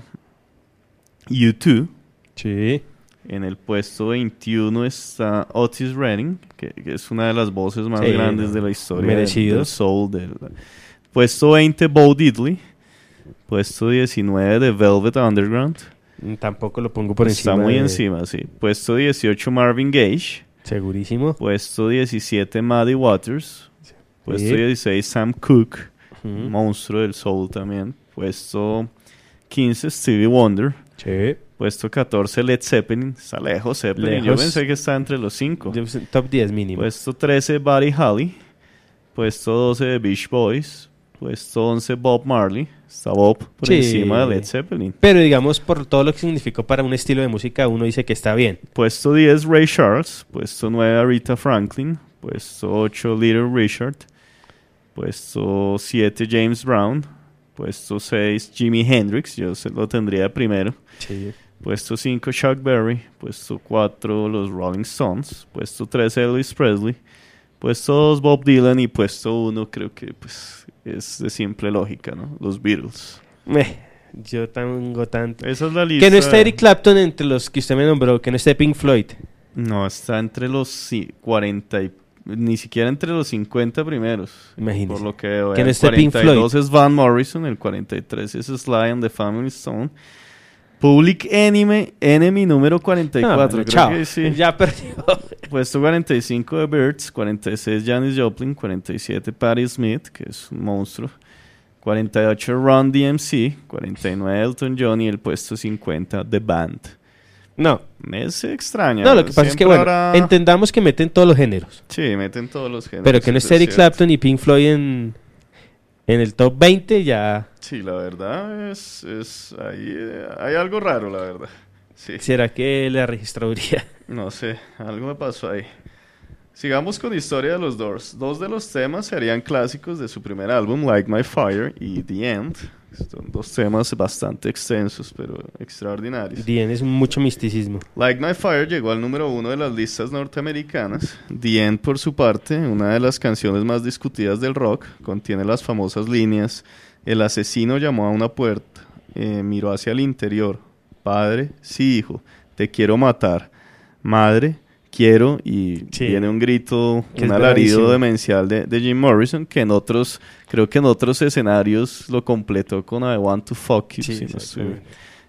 U dos. sí. En el puesto veintiuno está Otis Redding, que, que es una de las voces más Sí, grandes no, de la historia merecido. del, del soul. Del... Puesto veinte, Bo Diddley. Puesto diecinueve, de Velvet Underground. Mm, Tampoco lo pongo por Está encima. muy de- encima, sí. Puesto dieciocho, Marvin Gaye. Segurísimo. Puesto diecisiete, Muddy Waters. Puesto Sí. dieciséis, Sam Cooke, Ujú. un monstruo del soul también. Puesto quince, Stevie Wonder. Sí. Puesto catorce, Led Zeppelin. Está lejos Zeppelin. Yo Lejos. pensé que está entre los cinco. Yo puse top diez mínimo. Puesto trece, Buddy Holly. Puesto doce, The Beach Boys. Puesto once, Bob Marley. Está Bob por Sí. encima de Led Zeppelin. Pero digamos, por todo lo que significó para un estilo de música, uno dice que está bien. Puesto diez, Ray Charles. Puesto nueve, Aretha Franklin. Puesto ocho, Little Richard. Puesto siete, James Brown. Puesto seis, Jimi Hendrix. Yo se lo tendría primero. Sí. Puesto cinco, Chuck Berry. Puesto cuatro, los Rolling Stones. Puesto tres, Elvis Presley. Puesto dos, Bob Dylan. Y puesto uno, creo que pues es de simple lógica, ¿no? Los Beatles. Meh, yo tengo tanto. Esa es la lista. Que no esté Eric Clapton entre los que usted me nombró, que no esté Pink Floyd. No, está entre los ci- cuarenta y... Ni siquiera entre los cincuenta primeros. Imagínese. Por lo que veo. Que no El esté Pink cuarenta y dos es Van Morrison. El cuarenta y tres es Sly and the Family Stone. Public Enemy, Enemy número cuarenta y No, cuatro. bueno, creo chao. que sí. Ya perdió. Puesto cuarenta y cinco de Birds, cuarenta y seis Janis Joplin, cuarenta y siete Patti Smith, que es un monstruo, cuarenta y ocho Run D M C, cuarenta y nueve Elton John y el puesto cincuenta The Band. No. Es extraño. No, lo que pasa es que, Siempre bueno, habrá- entendamos que meten todos los géneros. Sí, meten todos los géneros. Pero que no eso esté es Eric cierto. Clapton y Pink Floyd en, en el top veinte, ya... Sí, la verdad es... es ahí, eh, hay algo raro, la verdad. Sí. ¿Será que la registraduría? No sé, algo me pasó ahí. Sigamos con historia de los Doors. Dos de los temas serían clásicos de su primer álbum, Like My Fire y The End. Son dos temas bastante extensos, pero extraordinarios. Bien, es mucho misticismo. Like My Fire llegó al número uno de las listas norteamericanas. The End, por su parte, una de las canciones más discutidas del rock, contiene las famosas líneas: el asesino llamó a una puerta, eh, miró hacia el interior. Padre, sí, hijo, te quiero matar. Madre, quiero, y Sí. viene un grito, Que un es alarido bravísimo. demencial de, de Jim Morrison, que en otros, creo que en otros escenarios lo completó con I Want to Fuck You. Sí, si no estoy- exactamente.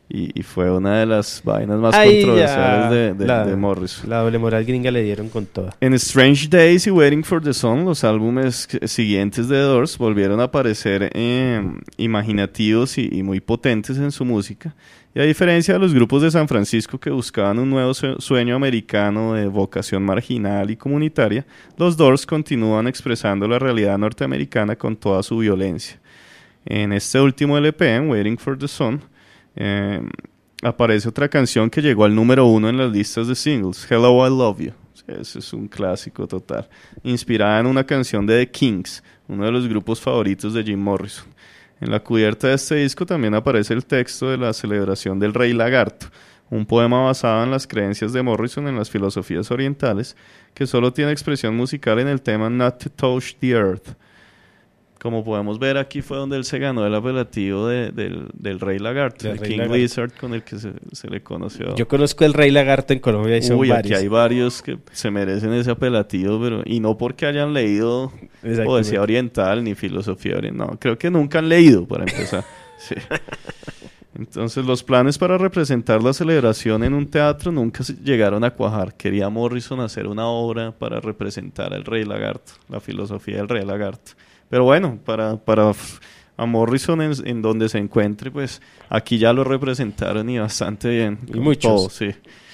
Y, y fue una de las vainas más Ahí controversiales ya, de, de, la, de Morrison. La doble moral gringa le dieron con toda. En Strange Days y Waiting for the Sun, los álbumes siguientes de The Doors volvieron a aparecer eh, imaginativos y, y muy potentes en su música. Y a diferencia de los grupos de San Francisco que buscaban un nuevo sueño americano de vocación marginal y comunitaria, los Doors continúan expresando la realidad norteamericana con toda su violencia. En este último L P, en Waiting for the Sun, Eh, aparece otra canción que llegó al número uno en las listas de singles, Hello, I Love You. Ese es un clásico total, inspirada en una canción de The Kings, uno de los grupos favoritos de Jim Morrison. En la cubierta de este disco también aparece el texto de la celebración del Rey Lagarto, un poema basado en las creencias de Morrison en las filosofías orientales, que solo tiene expresión musical en el tema Not to Touch the Earth. Como podemos ver, aquí fue donde él se ganó el apelativo de, del, del Rey Lagarto, el King Lagarto. Lizard, con el que se, se le conoció. Yo conozco el Rey Lagarto en Colombia y son Uy, varios. aquí hay varios que se merecen ese apelativo, pero y no porque hayan leído poesía oriental ni filosofía oriental. No, creo que nunca han leído, para empezar. Sí. Entonces, los planes para representar la celebración en un teatro nunca llegaron a cuajar. Quería Morrison hacer una obra para representar al Rey Lagarto, la filosofía del Rey Lagarto. Pero bueno, para, para a Morrison en, en donde se encuentre, pues aquí ya lo representaron y bastante bien. Y muchos. Todo, sí.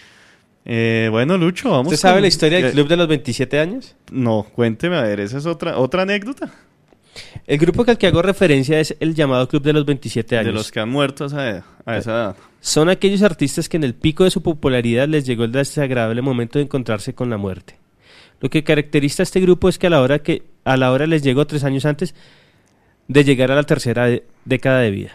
Eh, bueno, Lucho, vamos. ¿Usted sabe con, la historia del eh, Club de los veintisiete años? No, cuénteme, a ver, esa es otra, otra anécdota. El grupo al que hago referencia es el llamado Club de los veintisiete años. De los que han muerto a esa edad. A esa edad. Son aquellos artistas que en el pico de su popularidad les llegó el desagradable momento de encontrarse con la muerte. Lo que caracteriza a este grupo es que a la hora que a la hora les llegó tres años antes de llegar a la tercera de, década de vida.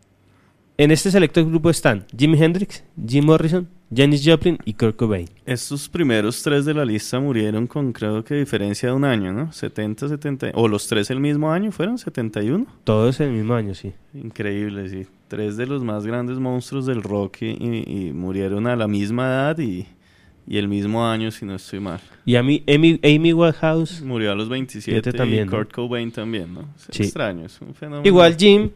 En este selecto grupo están Jimi Hendrix, Jim Morrison, Janis Joplin y Kurt Cobain. Estos primeros tres de la lista murieron con, creo que, diferencia de un año, ¿no? setenta, setenta, o los tres el mismo año, ¿fueron? ¿setenta y uno? Todos el mismo año, sí. Increíble, sí. Tres de los más grandes monstruos del rock y, y, y murieron a la misma edad y... Y el mismo año, si no estoy mal. Y a mí, Amy, Amy Winehouse murió a los veintisiete también, y Kurt ¿no? Cobain también, ¿no? Es sí. extraño, es un fenómeno. Igual Jim,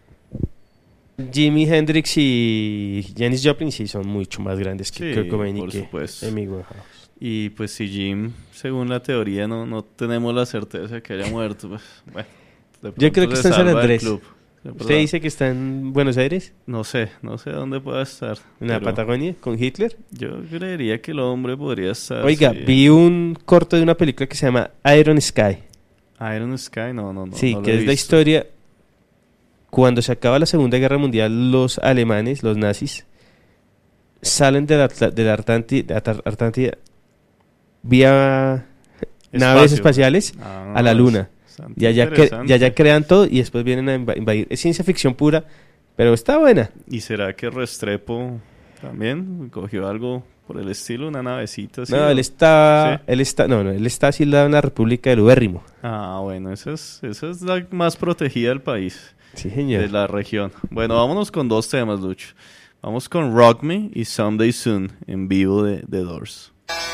Jimi Hendrix y Janis Joplin sí son mucho más grandes que sí, Kurt Cobain y que supuesto. Amy Winehouse. Y pues si Jim, según la teoría, no, no tenemos la certeza de que haya muerto, pues bueno. De Yo creo que está en San Andrés. ¿Usted ¿Usted dice que está en Buenos Aires? No sé, no sé dónde pueda estar. ¿En la Patagonia? ¿Con Hitler? Yo creería que el hombre podría estar... Oiga, sí. vi un corto de una película que se llama Iron Sky. Iron Sky, no, no, no. Sí, no que lo es he la visto. historia... Cuando se acaba la Segunda Guerra Mundial, los alemanes, los nazis, salen de la, de la Artántida, Artántida vía Espacio. naves espaciales Ah, a la es Luna. bastante Y allá, cre- interesante. y allá crean todo y después vienen a inva- invadir. Es ciencia ficción pura, pero está buena. ¿Y será que Restrepo también cogió algo por el estilo, una navecita así? No, o- él está, ¿Sí? él está, no, no, él está asilado en la República del Ubérrimo. Ah, bueno, esa es, esa es la más protegida del país, Sí, de señor. la región. Bueno, vámonos con dos temas, Lucho. Vamos con Rock Me y Someday Soon, en vivo de The Doors.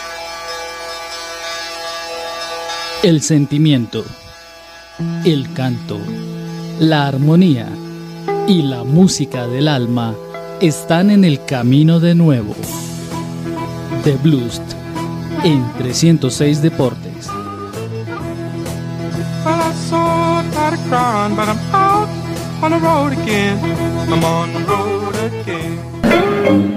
El sentimiento, el canto, la armonía y la música del alma están en el camino de nuevo. The Blues en trescientos seis Deportes. Well, I saw a lot of crying, but I'm out on the road again. I'm on the road again.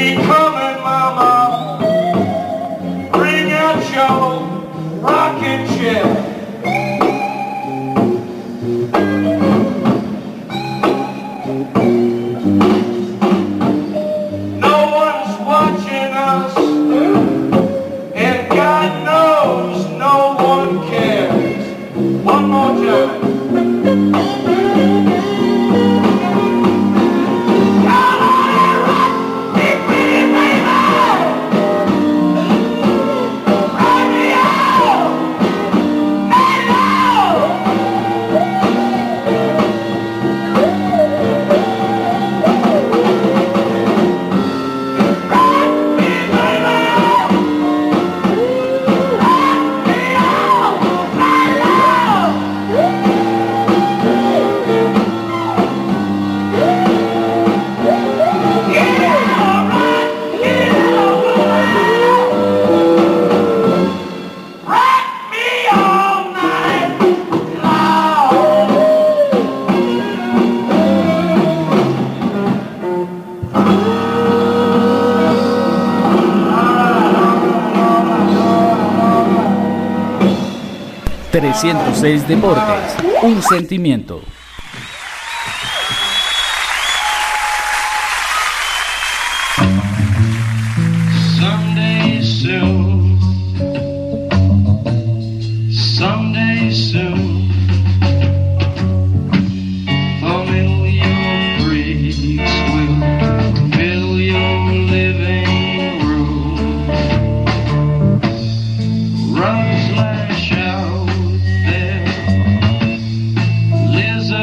Keep coming, mama. Bring out your rocking chair. trescientos seis Deportes, un sentimiento. Someday soon, someday soon, familiar breeze will fill your living room. Rugs lash out there, lizards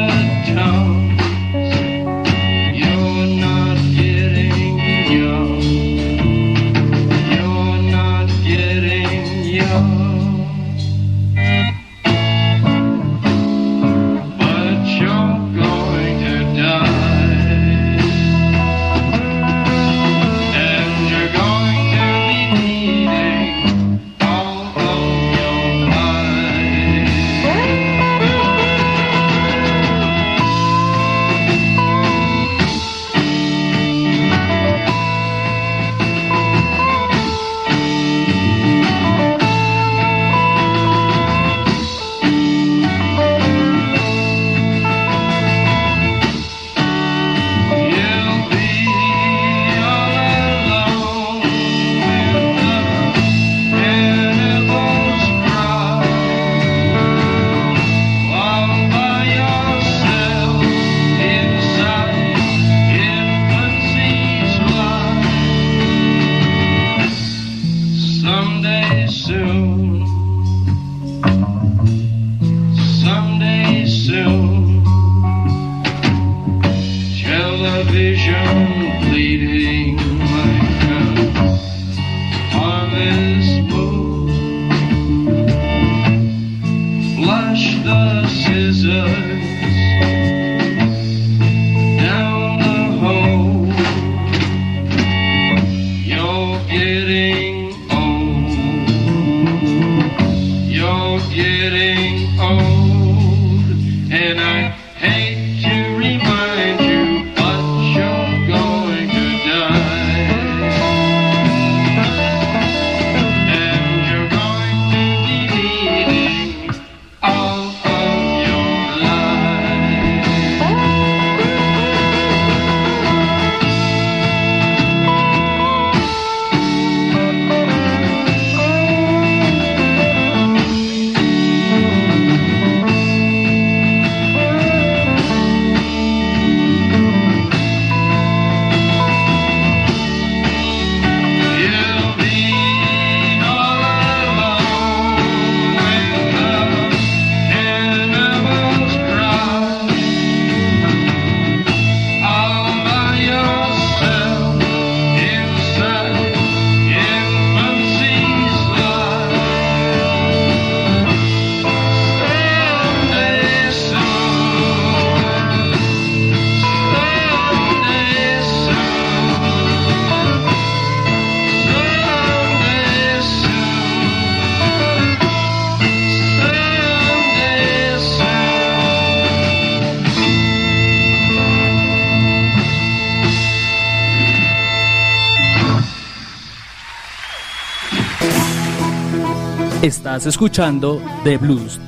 Estás escuchando The Blues.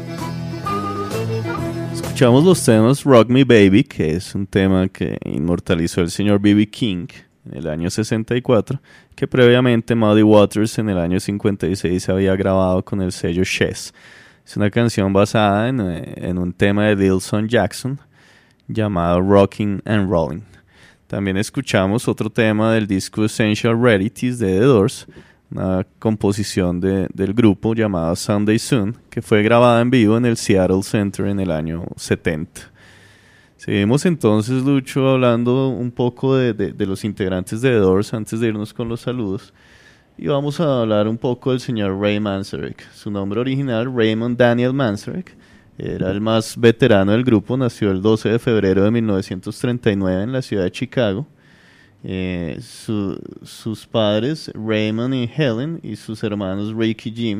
Escuchamos los temas Rock Me Baby, que es un tema que inmortalizó el señor B B King en el año sesenta y cuatro, que previamente Muddy Waters en el año cincuenta y seis había grabado con el sello Chess. Es una canción basada en, en un tema de Dilson Jackson llamado Rockin' and Rollin'. También escuchamos otro tema del disco Essential Rarities de The Doors, una composición de, del grupo llamada Someday Soon, que fue grabada en vivo en el Seattle Center en el año setenta. Seguimos entonces, Lucho, hablando un poco de, de, de los integrantes de The Doors antes de irnos con los saludos. Y vamos a hablar un poco del señor Ray Manzarek. Su nombre original, Raymond Daniel Manzarek, era el más veterano del grupo. Nació el doce de febrero de mil novecientos treinta y nueve en la ciudad de Chicago. Eh, su, sus padres, Raymond y Helen, y sus hermanos Rick y Jim,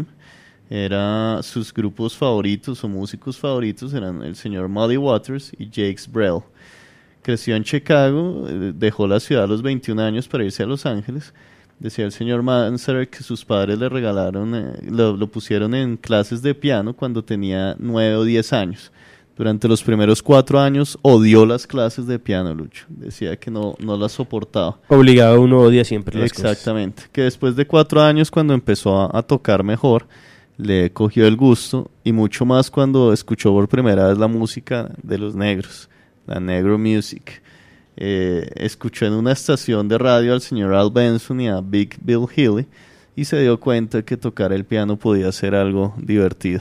eran sus grupos favoritos o músicos favoritos eran el señor Muddy Waters y Jacques Brel. Creció en Chicago, eh, dejó la ciudad a los veintiún años para irse a Los Ángeles. Decía el señor Manzarek que sus padres le regalaron, eh, lo, lo pusieron en clases de piano cuando tenía nueve o diez años. Durante los primeros cuatro años odió las clases de piano, Lucho. Decía que no, no las soportaba. Obligado, uno odia siempre las cosas. Exactamente. Que después de cuatro años, cuando empezó a, a tocar mejor, le cogió el gusto, y mucho más cuando escuchó por primera vez la música de los negros, la Negro Music. Eh, escuchó en una estación de radio al señor Al Benson y a Big Bill Haley, y se dio cuenta que tocar el piano podía ser algo divertido.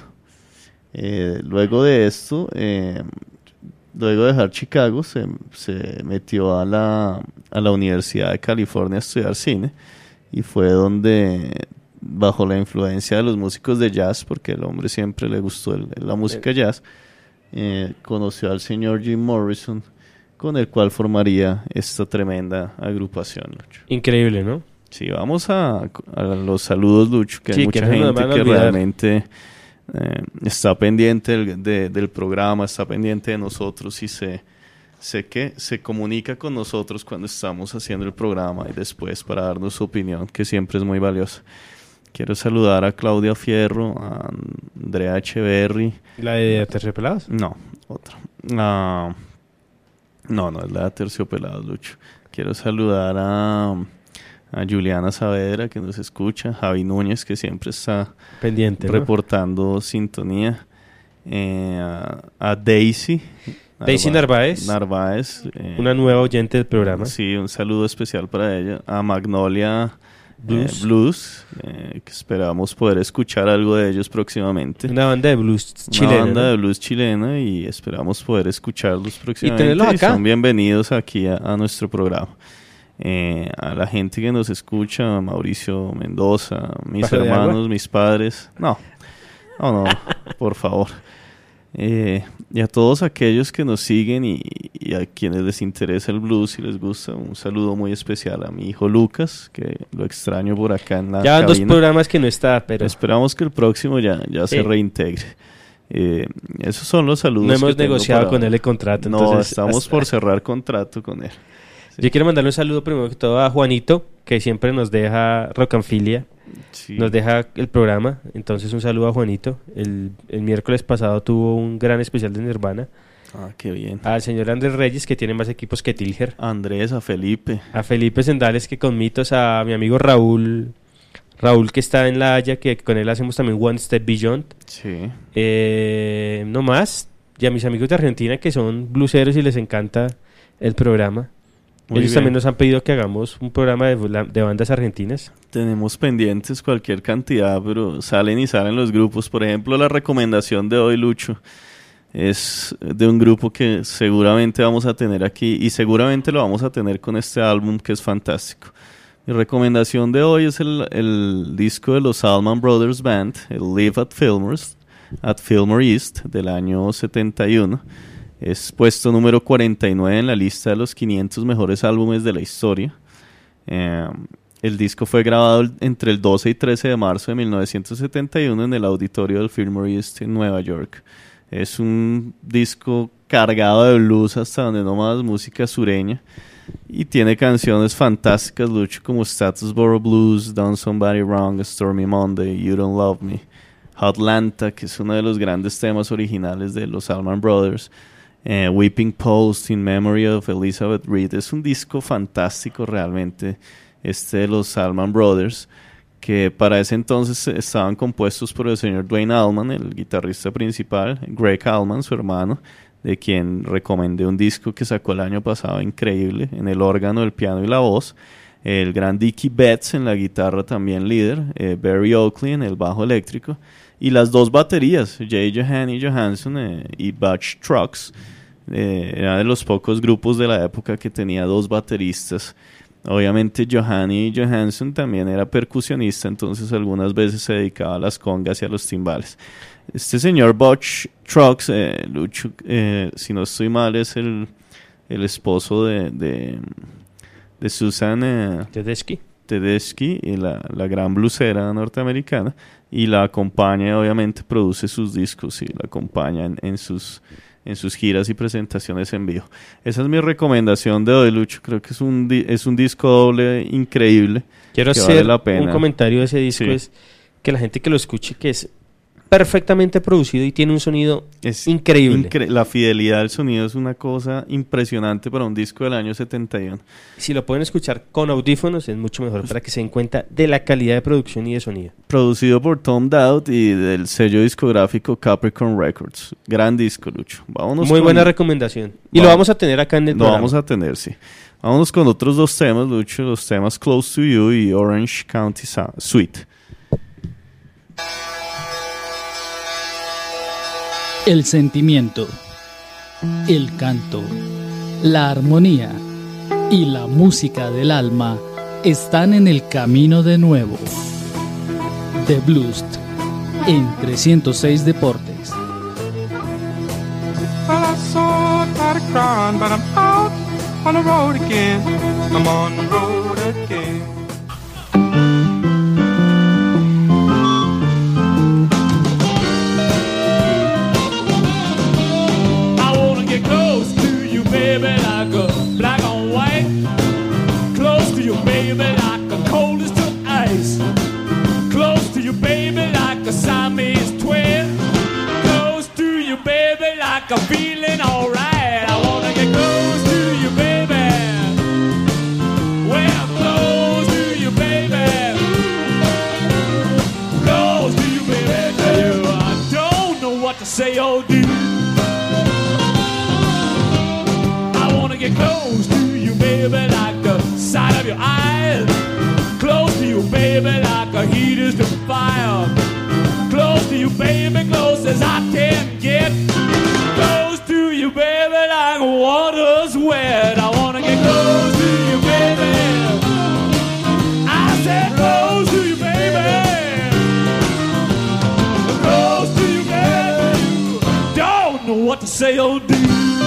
Eh, luego de esto, eh, luego de dejar Chicago, se, se metió a la, a la Universidad de California a estudiar cine, y fue donde, bajo la influencia de los músicos de jazz, porque al hombre siempre le gustó el, la música jazz, eh, conoció al señor Jim Morrison, con el cual formaría esta tremenda agrupación, Lucho. Increíble, ¿no? Sí, vamos a, a los saludos, Lucho, que sí, hay mucha que gente que olvidar. realmente eh, está pendiente del, de, del programa, está pendiente de nosotros y se, se, que, se comunica con nosotros cuando estamos haciendo el programa y después para darnos su opinión, que siempre es muy valiosa. Quiero saludar a Claudia Fierro, a Andrea Echeverry. ¿La de Terciopelados? No, otra. Uh, no, no es la de Terciopelados, Lucho. Quiero saludar a, a Juliana Saavedra, que nos escucha, Javi Núñez, que siempre está pendiente, reportando, ¿no?, sintonía, eh, a, a Daisy. Daisy Narváez. Narváez. Eh, una nueva oyente del programa. Sí, un saludo especial para ella. A Magnolia Blues, eh, blues eh, que esperamos poder escuchar algo de ellos próximamente. Una banda de blues chilena. Una banda ¿no? de blues chilena, y esperamos poder escucharlos próximamente. Y tenerlos acá. Y son bienvenidos aquí a, a nuestro programa. Eh, a la gente que nos escucha, Mauricio Mendoza, mis hermanos, mis padres. No, no, no, por favor. Eh, y a todos aquellos que nos siguen y, y a quienes les interesa el blues y les gusta, un saludo muy especial a mi hijo Lucas, que lo extraño por acá en la ya cabina. dos programas que no está, pero esperamos que el próximo ya, ya sí. se reintegre. Eh, esos son los saludos. No hemos que negociado para... con él el contrato. No, entonces, estamos hasta... por cerrar contrato con él. Sí. Yo quiero mandarle un saludo primero que todo a Juanito, que siempre nos deja Rocanfilia. Sí. Nos deja el programa, entonces un saludo a Juanito. El, el miércoles pasado tuvo un gran especial de Nirvana. Ah, qué bien. Al señor Andrés Reyes, que tiene más equipos que Tilger. A Andrés, a Felipe. A Felipe Sendales, que con mitos, a mi amigo Raúl, Raúl que está en La Haya, que con él hacemos también One Step Beyond. Sí. Eh, no más. Y a mis amigos de Argentina, que son blueseros y les encanta el programa. Muy Ellos bien. También nos han pedido que hagamos un programa de, de bandas argentinas. Tenemos pendientes cualquier cantidad, pero salen y salen los grupos. Por ejemplo, la recomendación de hoy, Lucho, es de un grupo que seguramente vamos a tener aquí, y seguramente lo vamos a tener con este álbum, que es fantástico. Mi recomendación de hoy es el, el disco de los Allman Brothers Band, el Live at Fillmore, at Fillmore East, del año setenta y uno. Es puesto número cuarenta y nueve en la lista de los quinientos mejores álbumes de la historia. Eh, el disco fue grabado entre el doce y trece de marzo de mil novecientos setenta y uno en el auditorio del Fillmore East en Nueva York. Es un disco cargado de blues hasta donde no más, música sureña. Y tiene canciones fantásticas, Lucho, como Statusboro Blues, Done Somebody Wrong, A Stormy Monday, You Don't Love Me, Hotlanta, que es uno de los grandes temas originales de los Allman Brothers, eh, Weeping Post, In Memory of Elizabeth Reed. Es un disco fantástico realmente, este de los Allman Brothers, que para ese entonces estaban compuestos por el señor Duane Allman, el guitarrista principal, Greg Allman, su hermano, de quien recomendé un disco que sacó el año pasado increíble, en el órgano, el piano y la voz, el gran Dickie Betts en la guitarra también líder, eh, Barry Oakley en el bajo eléctrico, y las dos baterías, Jay Johanny Johansson eh, y Butch Trucks, eh, era de los pocos grupos de la época que tenía dos bateristas. Obviamente Johanny Johansson también era percusionista, entonces algunas veces se dedicaba a las congas y a los timbales. Este señor Butch Trucks, eh, Lucho, eh, si no estoy mal, es el, el esposo de, de, de Susan eh, Tedeschi. Tedeschi, y la, la gran blusera norteamericana, y la acompaña, obviamente produce sus discos y la acompaña en, en sus... en sus giras y presentaciones en vivo. Esa es mi recomendación de hoy, Lucho. Creo que es un, di- es un disco doble increíble. Quiero que hacer vale la pena. un comentario de ese disco, Sí. es que la gente que lo escuche, que es perfectamente producido y tiene un sonido Es increíble. incre- la fidelidad del sonido es una cosa impresionante para un disco del año setenta y uno. Si lo pueden escuchar con audífonos es mucho mejor para que se den cuenta de la calidad de producción y de sonido. Producido por Tom Dowd y del sello discográfico Capricorn Records. Gran disco, Lucho. Vámonos Muy con- buena recomendación. Y Vamos. lo vamos a tener acá en el Lo programa. vamos a tener, sí. Vámonos con otros dos temas, Lucho. Los temas Close to You y Orange County Sa- Suite. El sentimiento, el canto, la armonía y la música del alma están en el camino de nuevo. The Blues en trescientos seis Deportes. Well, I saw a lot of crying, but I'm out on the road again. I'm on the road again. I wanna get close to you, baby, like a black on white. Close to you, baby, like a cold as to ice. Close to you, baby, like a Siamese twin. Close to you, baby, like I'm feeling alright. I wanna get close to you, baby. Well, close to you, baby. Close to you, baby. Tell you, I don't know what to say or do. I wanna get close to you, baby, like the sight of your eyes. Close to you, baby, like a heat is to fire. Close to you, baby, close as I can get. Close to you, baby, like water's wet. I wanna get close to you, baby. I said close to you, baby. Close to you, baby. Don't know what to say or do.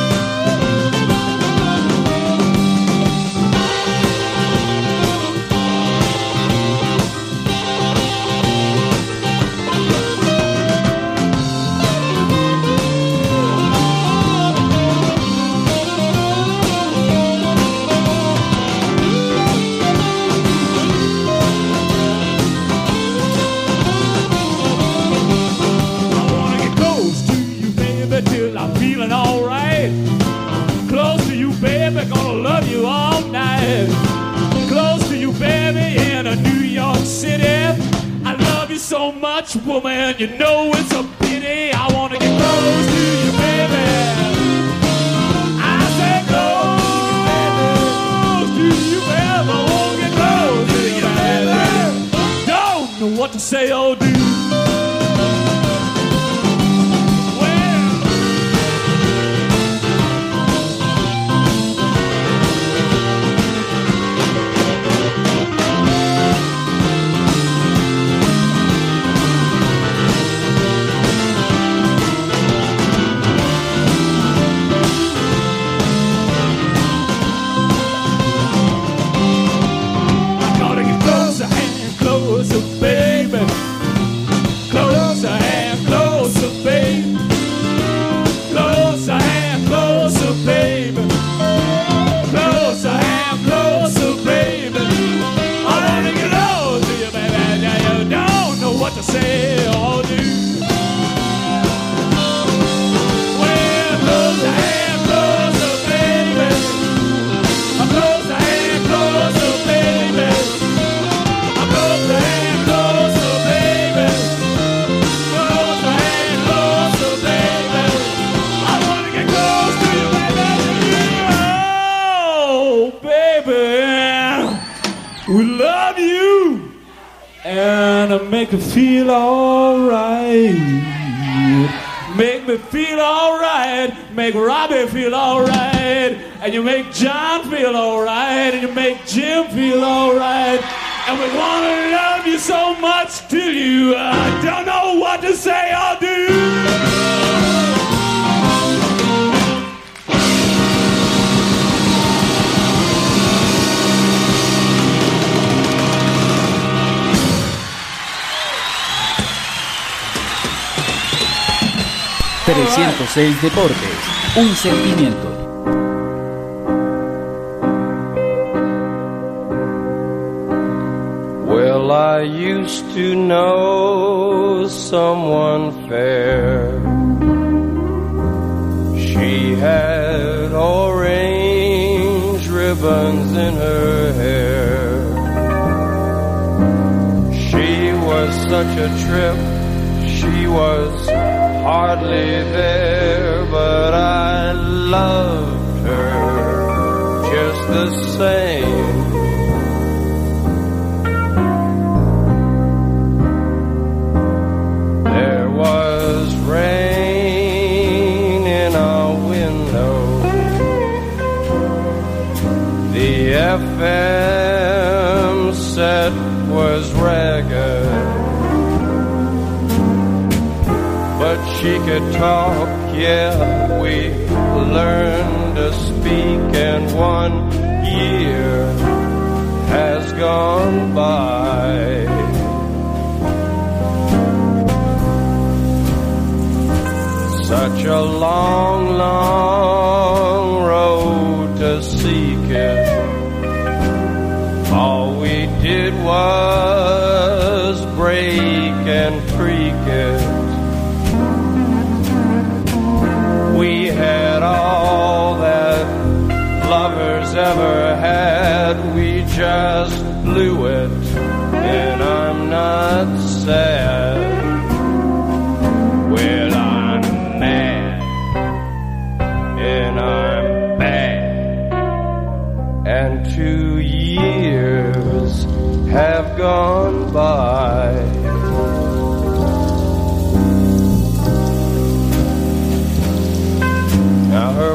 I wanna get close to you, baby, till I'm feeling alright. Close to you, baby, gonna love you all night. Close to you, baby, in a New York City. I love you so much, woman, you know it's a pity. I wanna get close to you, baby. I said close to you, baby. I wanna get close to you, baby. Don't know what to say or do. I gotta get closer and closer, baby. We love you and make me feel alright. Make me feel alright, make Robbie feel alright, and you make John feel alright, and you make Jim feel alright, and we want to love you so much till you uh, don't know what to say or do. trescientos seis Deportes, un sentimiento. Well, I used to know someone fair. She had orange ribbons in her hair. She was such a trip, she was hardly there, but I loved her just the same. There was rain in our window. The F M set was ragged, but she could talk, yeah, we learned to speak, and one year has gone by. Such a long, long road to seek it. All we did was break and creak it. We had all that lovers ever had. We just blew it, and I'm not sad. Well, I'm mad, and I'm bad, and two years have gone by. Now her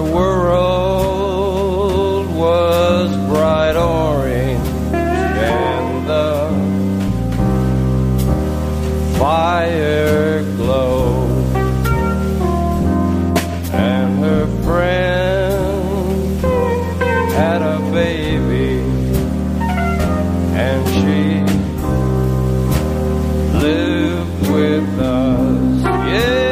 world was bright orange, and the fire glowed, and her friend had a baby, and she lived with us. Yeah.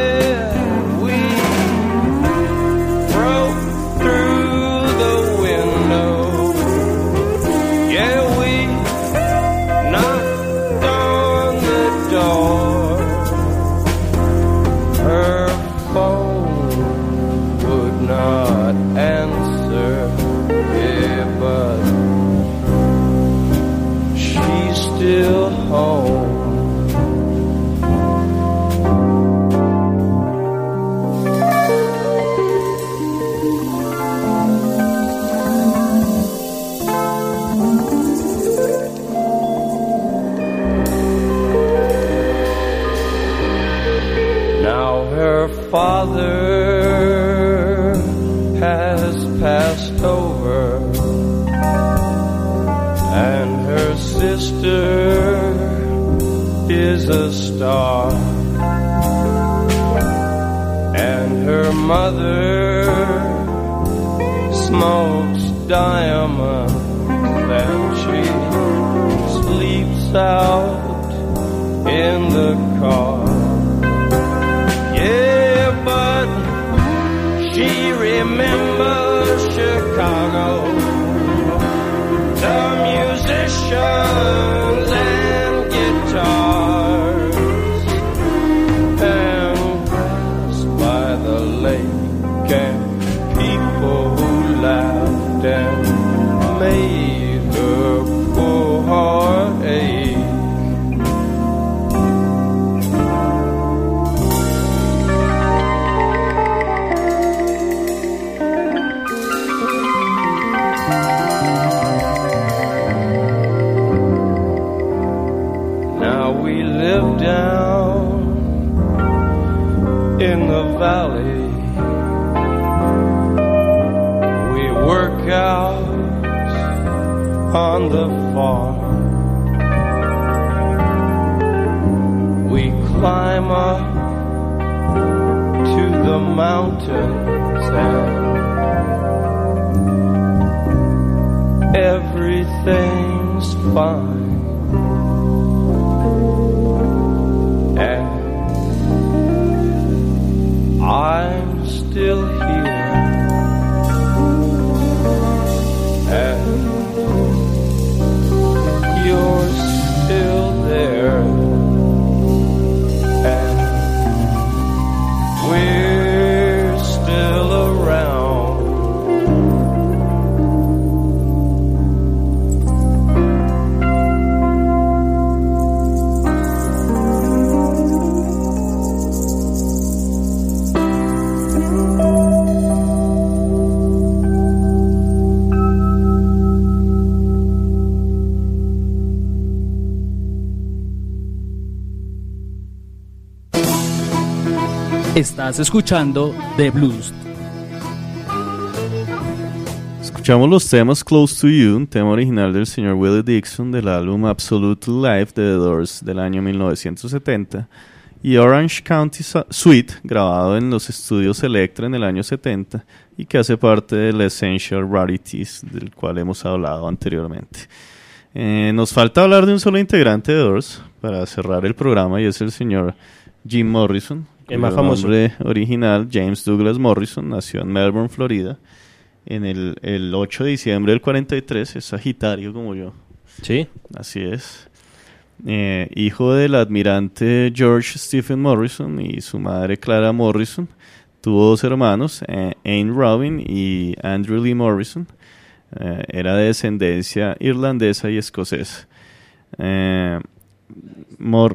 Still home. Now her father has passed over, and her sister is a star, and her mother smokes diamonds, and she sleeps out in the car. Yeah, but she remembers Chicago, the musicians and guitars, and grass by the lake, and people who laughed and made her poor heart ache. live down in the valley. We work out on the farm. We climb up to the mountains and everything's fine. And I'm still here, and you're still there, and we're still around. Estás escuchando The Blues. Escuchamos los temas Close to You, un tema original del señor Willie Dixon del álbum Absolute Life de The Doors del año mil novecientos setenta, y Orange County Suite, grabado en los estudios Elektra en el año setenta y que hace parte del Essential Rarities del cual hemos hablado anteriormente. Eh, nos falta hablar de un solo integrante de The Doors para cerrar el programa, y es el señor Jim Morrison. El más famoso. Su nombre original, James Douglas Morrison, nació en Melbourne, Florida, en el, el ocho de diciembre del cuarenta y tres, es sagitario como yo. Sí. Así es. Eh, hijo del admirante George Stephen Morrison y su madre Clara Morrison. Tuvo dos hermanos, eh, Anne Robin y Andrew Lee Morrison. Eh, era de descendencia irlandesa y escocesa. Eh, Mor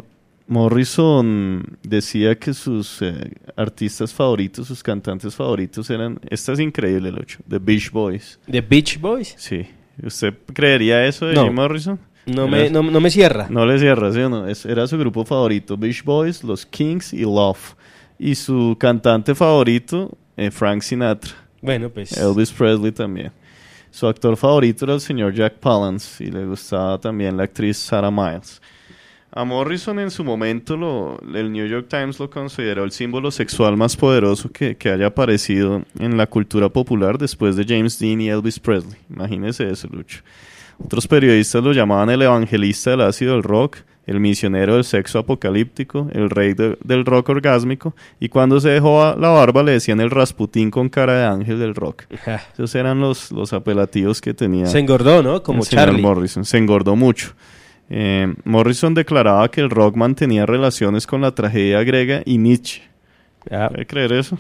Morrison decía que sus eh, artistas favoritos, sus cantantes favoritos eran, esta es increíble, el ocho, The Beach Boys. ¿The Beach Boys? Sí. ¿Usted creería eso de No. Jim Morrison? No Era- me, no, no me cierra. No le cierra, ¿sí o no? Es- era su grupo favorito, Beach Boys, los Kings y Love. Y su cantante favorito, eh, Frank Sinatra. Bueno, pues... Elvis Presley también. Su actor favorito era el señor Jack Palance y le gustaba también la actriz Sarah Miles. A Morrison en su momento lo, el New York Times lo consideró el símbolo sexual más poderoso que, que haya aparecido en la cultura popular después de James Dean y Elvis Presley. Imagínese eso, Lucho. Otros periodistas lo llamaban el evangelista del ácido del rock, el misionero del sexo apocalíptico, el rey de, del rock orgásmico, y cuando se dejó la barba le decían el Rasputín con cara de ángel del rock. Ja. Esos eran los, los apelativos que tenía Se engordó, ¿no? Como el señor Charlie. Morrison. Se engordó mucho. Eh, Morrison declaraba que el rock mantenía relaciones con la tragedia griega y Nietzsche. Ah, ¿Puede creer eso?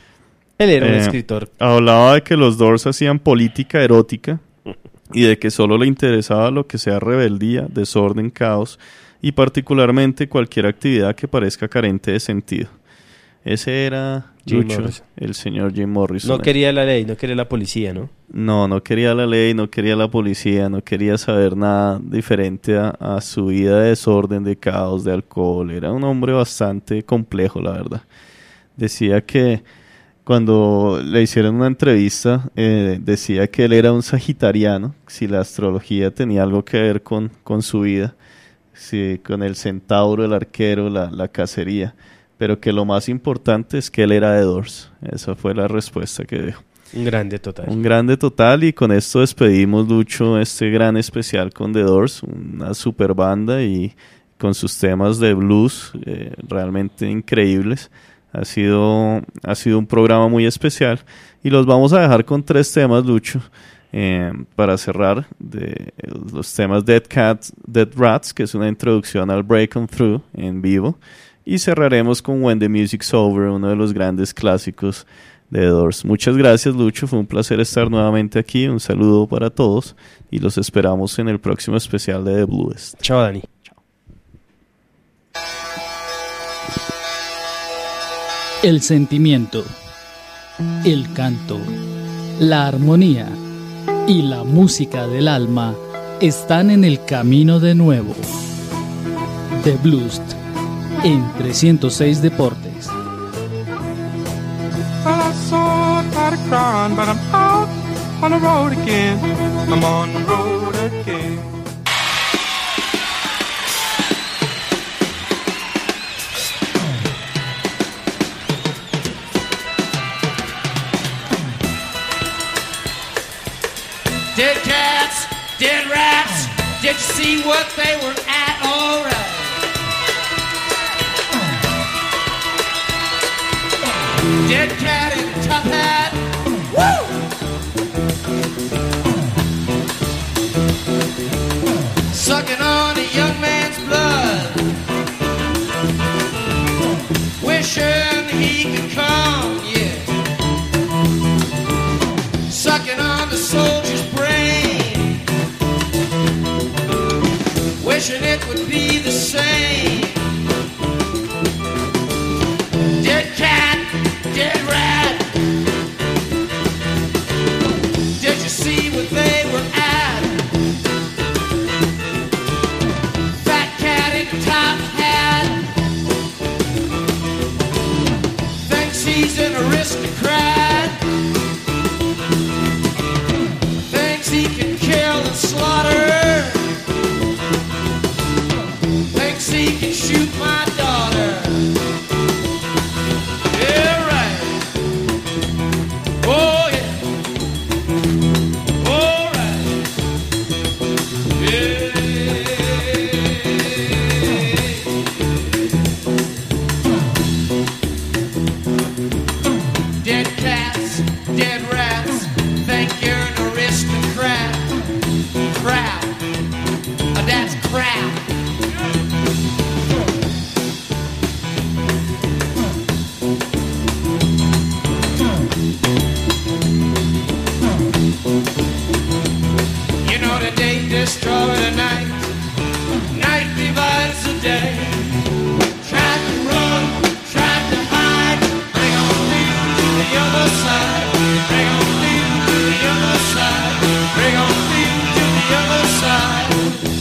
él era un Eh, escritor. Hablaba de que los Doors hacían política erótica y de que solo le interesaba lo que sea rebeldía, desorden, caos y particularmente cualquier actividad que parezca carente de sentido. Ese era Jim Lucho, Morrison. el señor Jim Morrison. No quería la ley, no quería la policía, ¿no? No, no quería la ley, no quería la policía, no quería saber nada diferente a, a su vida de desorden, de caos, de alcohol. Era un hombre bastante complejo, la verdad. Decía que cuando le hicieron una entrevista, eh, decía que él era un sagitariano, si la astrología tenía algo que ver con, con su vida, si, con el centauro, el arquero, la, la cacería, pero que lo más importante es que él era de Doors. Esa fue la respuesta que dejó. Un grande total. Un grande total, y con esto despedimos, Lucho, este gran especial con The Doors, una super banda y con sus temas de blues eh, realmente increíbles. Ha sido, ha sido un programa muy especial y los vamos a dejar con tres temas, Lucho, eh, para cerrar. De, los temas Dead Cats, Dead Rats, que es una introducción al Break On Through en vivo, y cerraremos con When the Music's Over, uno de los grandes clásicos de The Doors. Muchas gracias, Lucho, fue un placer estar nuevamente aquí, un saludo para todos y los esperamos en el próximo especial de The Blues. Chao, Dani. El sentimiento, el canto, la armonía y la música del alma están en el camino de nuevo. The Blues en trescientos seis Deportes. Well, I saw a lot of crying, but I'm out on the road again. I'm on the road again. Dead cats, dead rats, did you see what they were at? All right. Dead cat in a top hat. Woo! Sucking on a young man's blood. Wishing he could come, yeah. Sucking on the soldier's brain. Wishing it would be the same. Dead cat, dead rat. Did you see what they were at? Fat cat in a top hat. Thinks he's an aristocrat. Thinks he can kill and slaughter. Thinks he can shoot my daughter. Yeah, right. Oh, yeah. All right. Yeah. Dead cats, dead rats, think you're an aristocrat. Crap. Uh, that's crap. You know the day destroy the night. Night divides the day. Tried to run, tried to hide. Bring on through to the other side. Bring on through to the other side. Bring on through to the other side.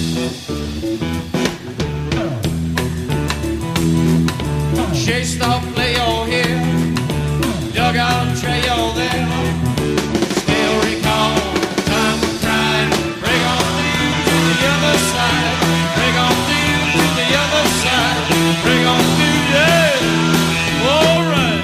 Chased off Leo here. Dug out Treyo there. Still recall the time of crying. Bring on through to the other side. Bring on through to the other side. Bring on through, yeah. All right.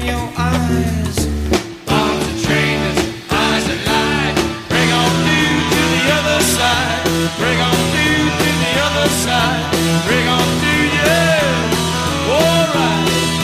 your eyes. Bombs and trains, eyes that lie. Bring on through to the other side. Bring on through to the other side. Bring on through, yeah. All right.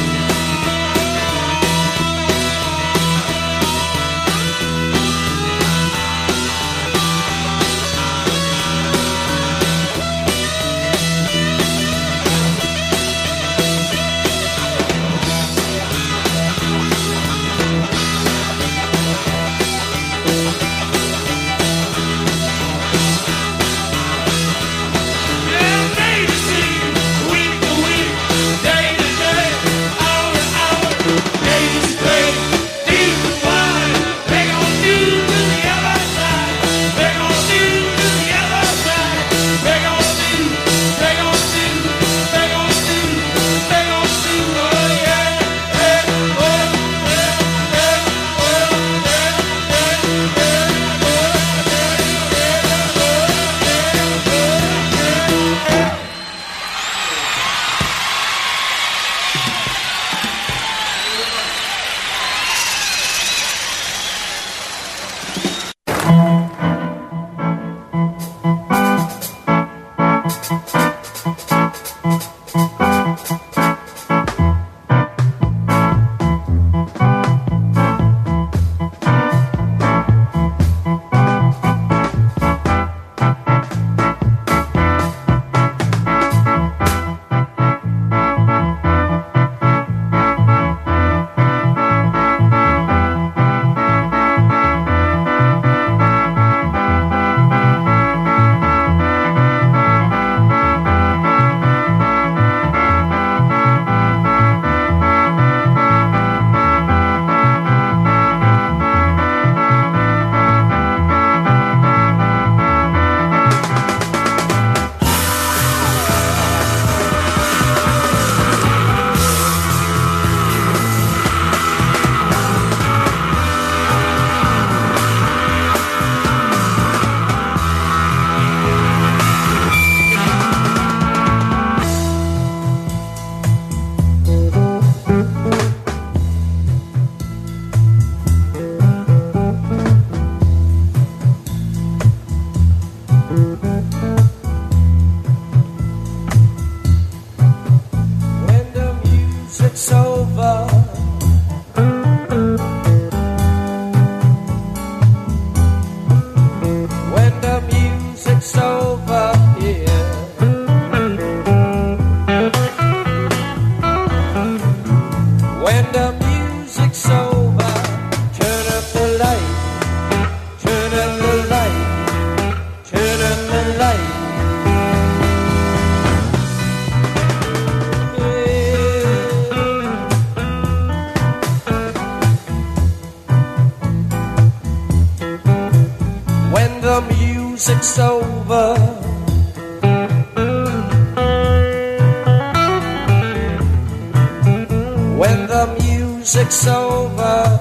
music's over. When the music's over.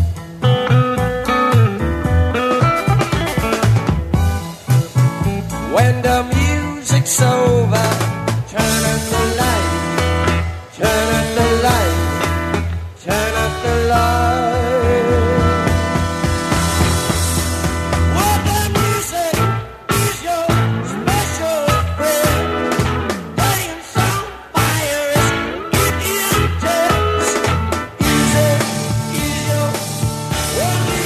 When the music's over, turn up the light, turn up the light, turn up the light. What the music is your special friend, playing some fire is idiots. Music is your only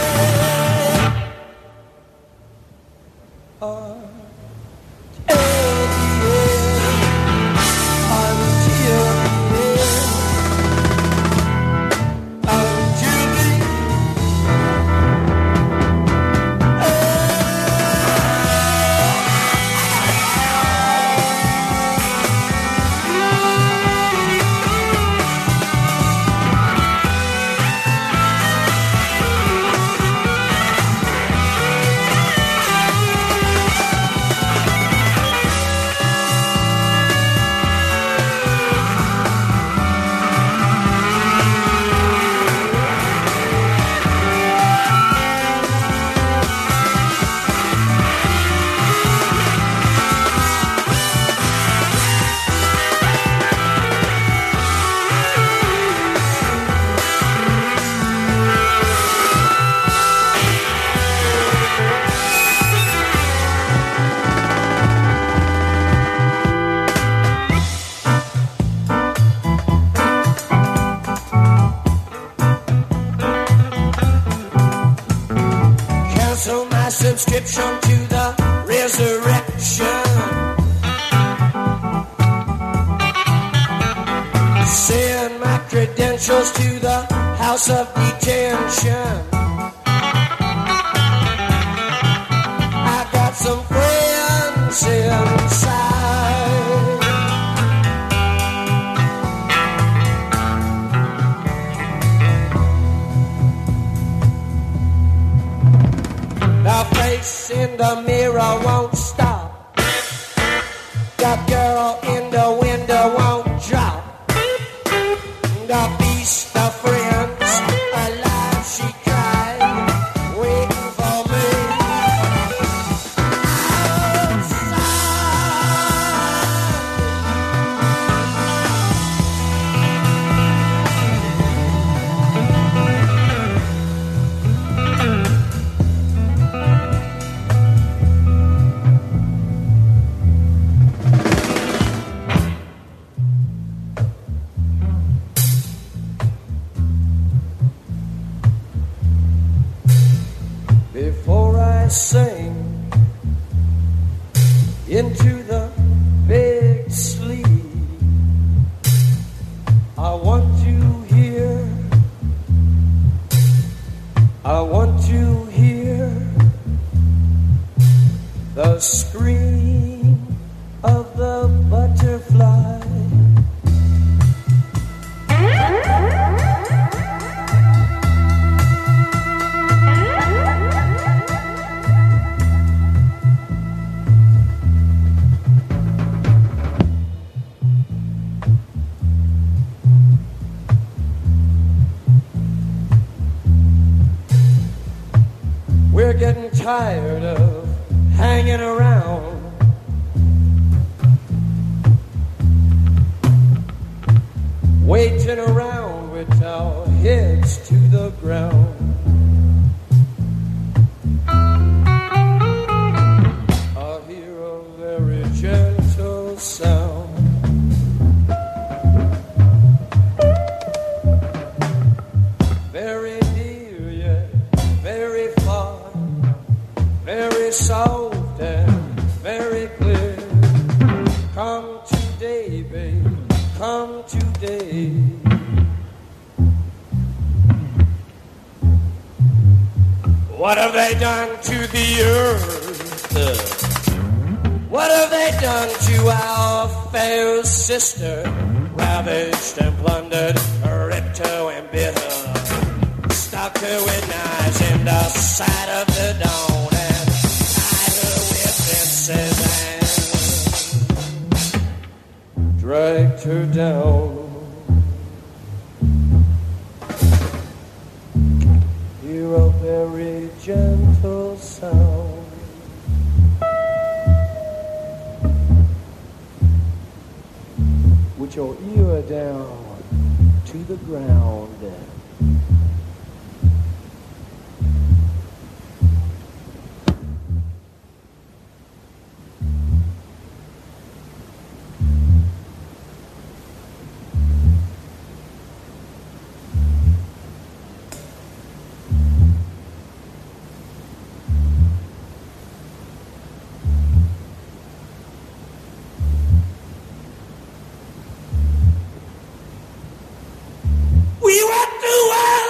friend. Oh. Hey. transcription to the resurrection. Send my credentials to the house of detention. I got some friends inside. The face in the mirror won't stop. The girl in the window won't drop. The beast of friends, alive she cried, waiting for me. Before I sing into the big sleep, I want to hear, I want to hear the scream of the butterfly. We're getting tired of hanging around. Waiting around with our heads to the ground. I hear a very gentle sound. Very near yet very far. Very soft and very clear. Come today, babe, come today. What have they done to the earth? What have they done to our fair sister? Ravished and plundered, ripped her and bit her. Stuck her with knives in the side of the dawn and tied her with fences and dragged her down. Hear a very gentle sound. With your ear down to the ground. We went to war.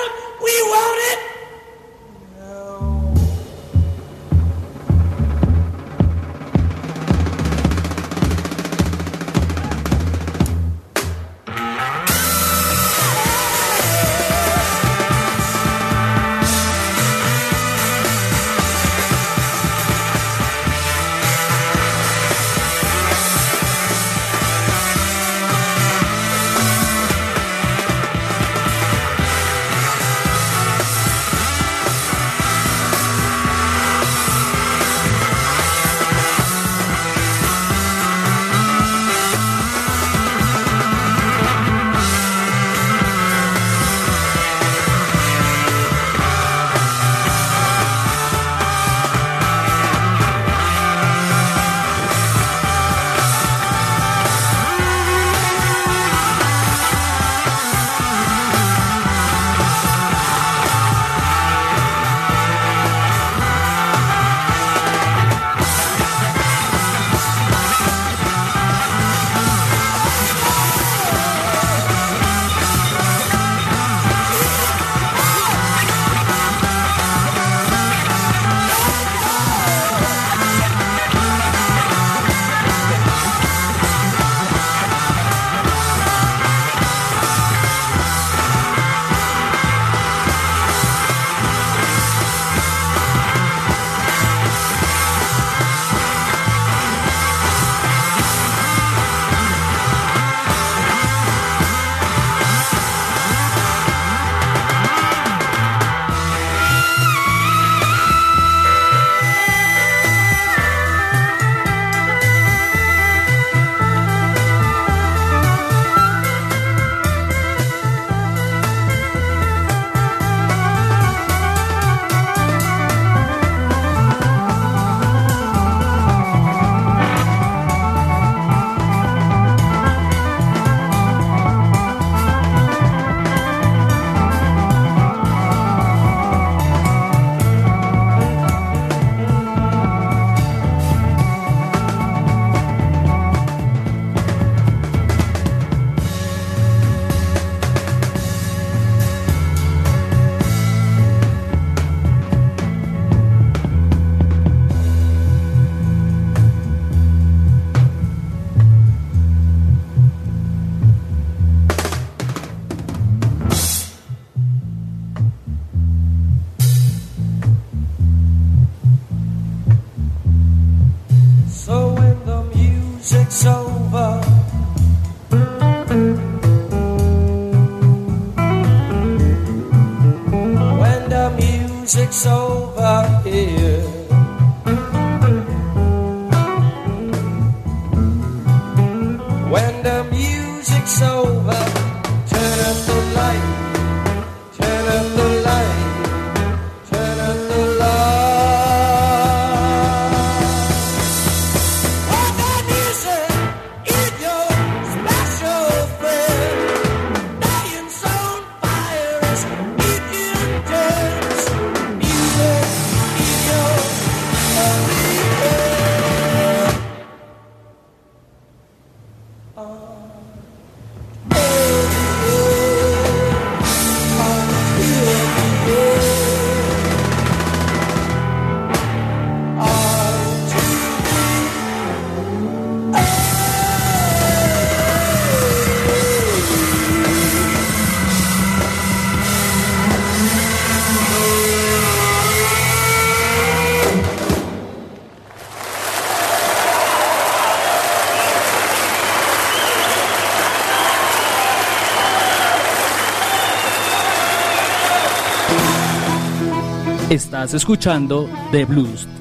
music's over. When the music's over here, when the music's over, turn up the light, turn up the light, turn up the light. Oh, that music is your special friend. Dying's on fire is making dance. Music is your only friend. Oh. Estás escuchando The Blues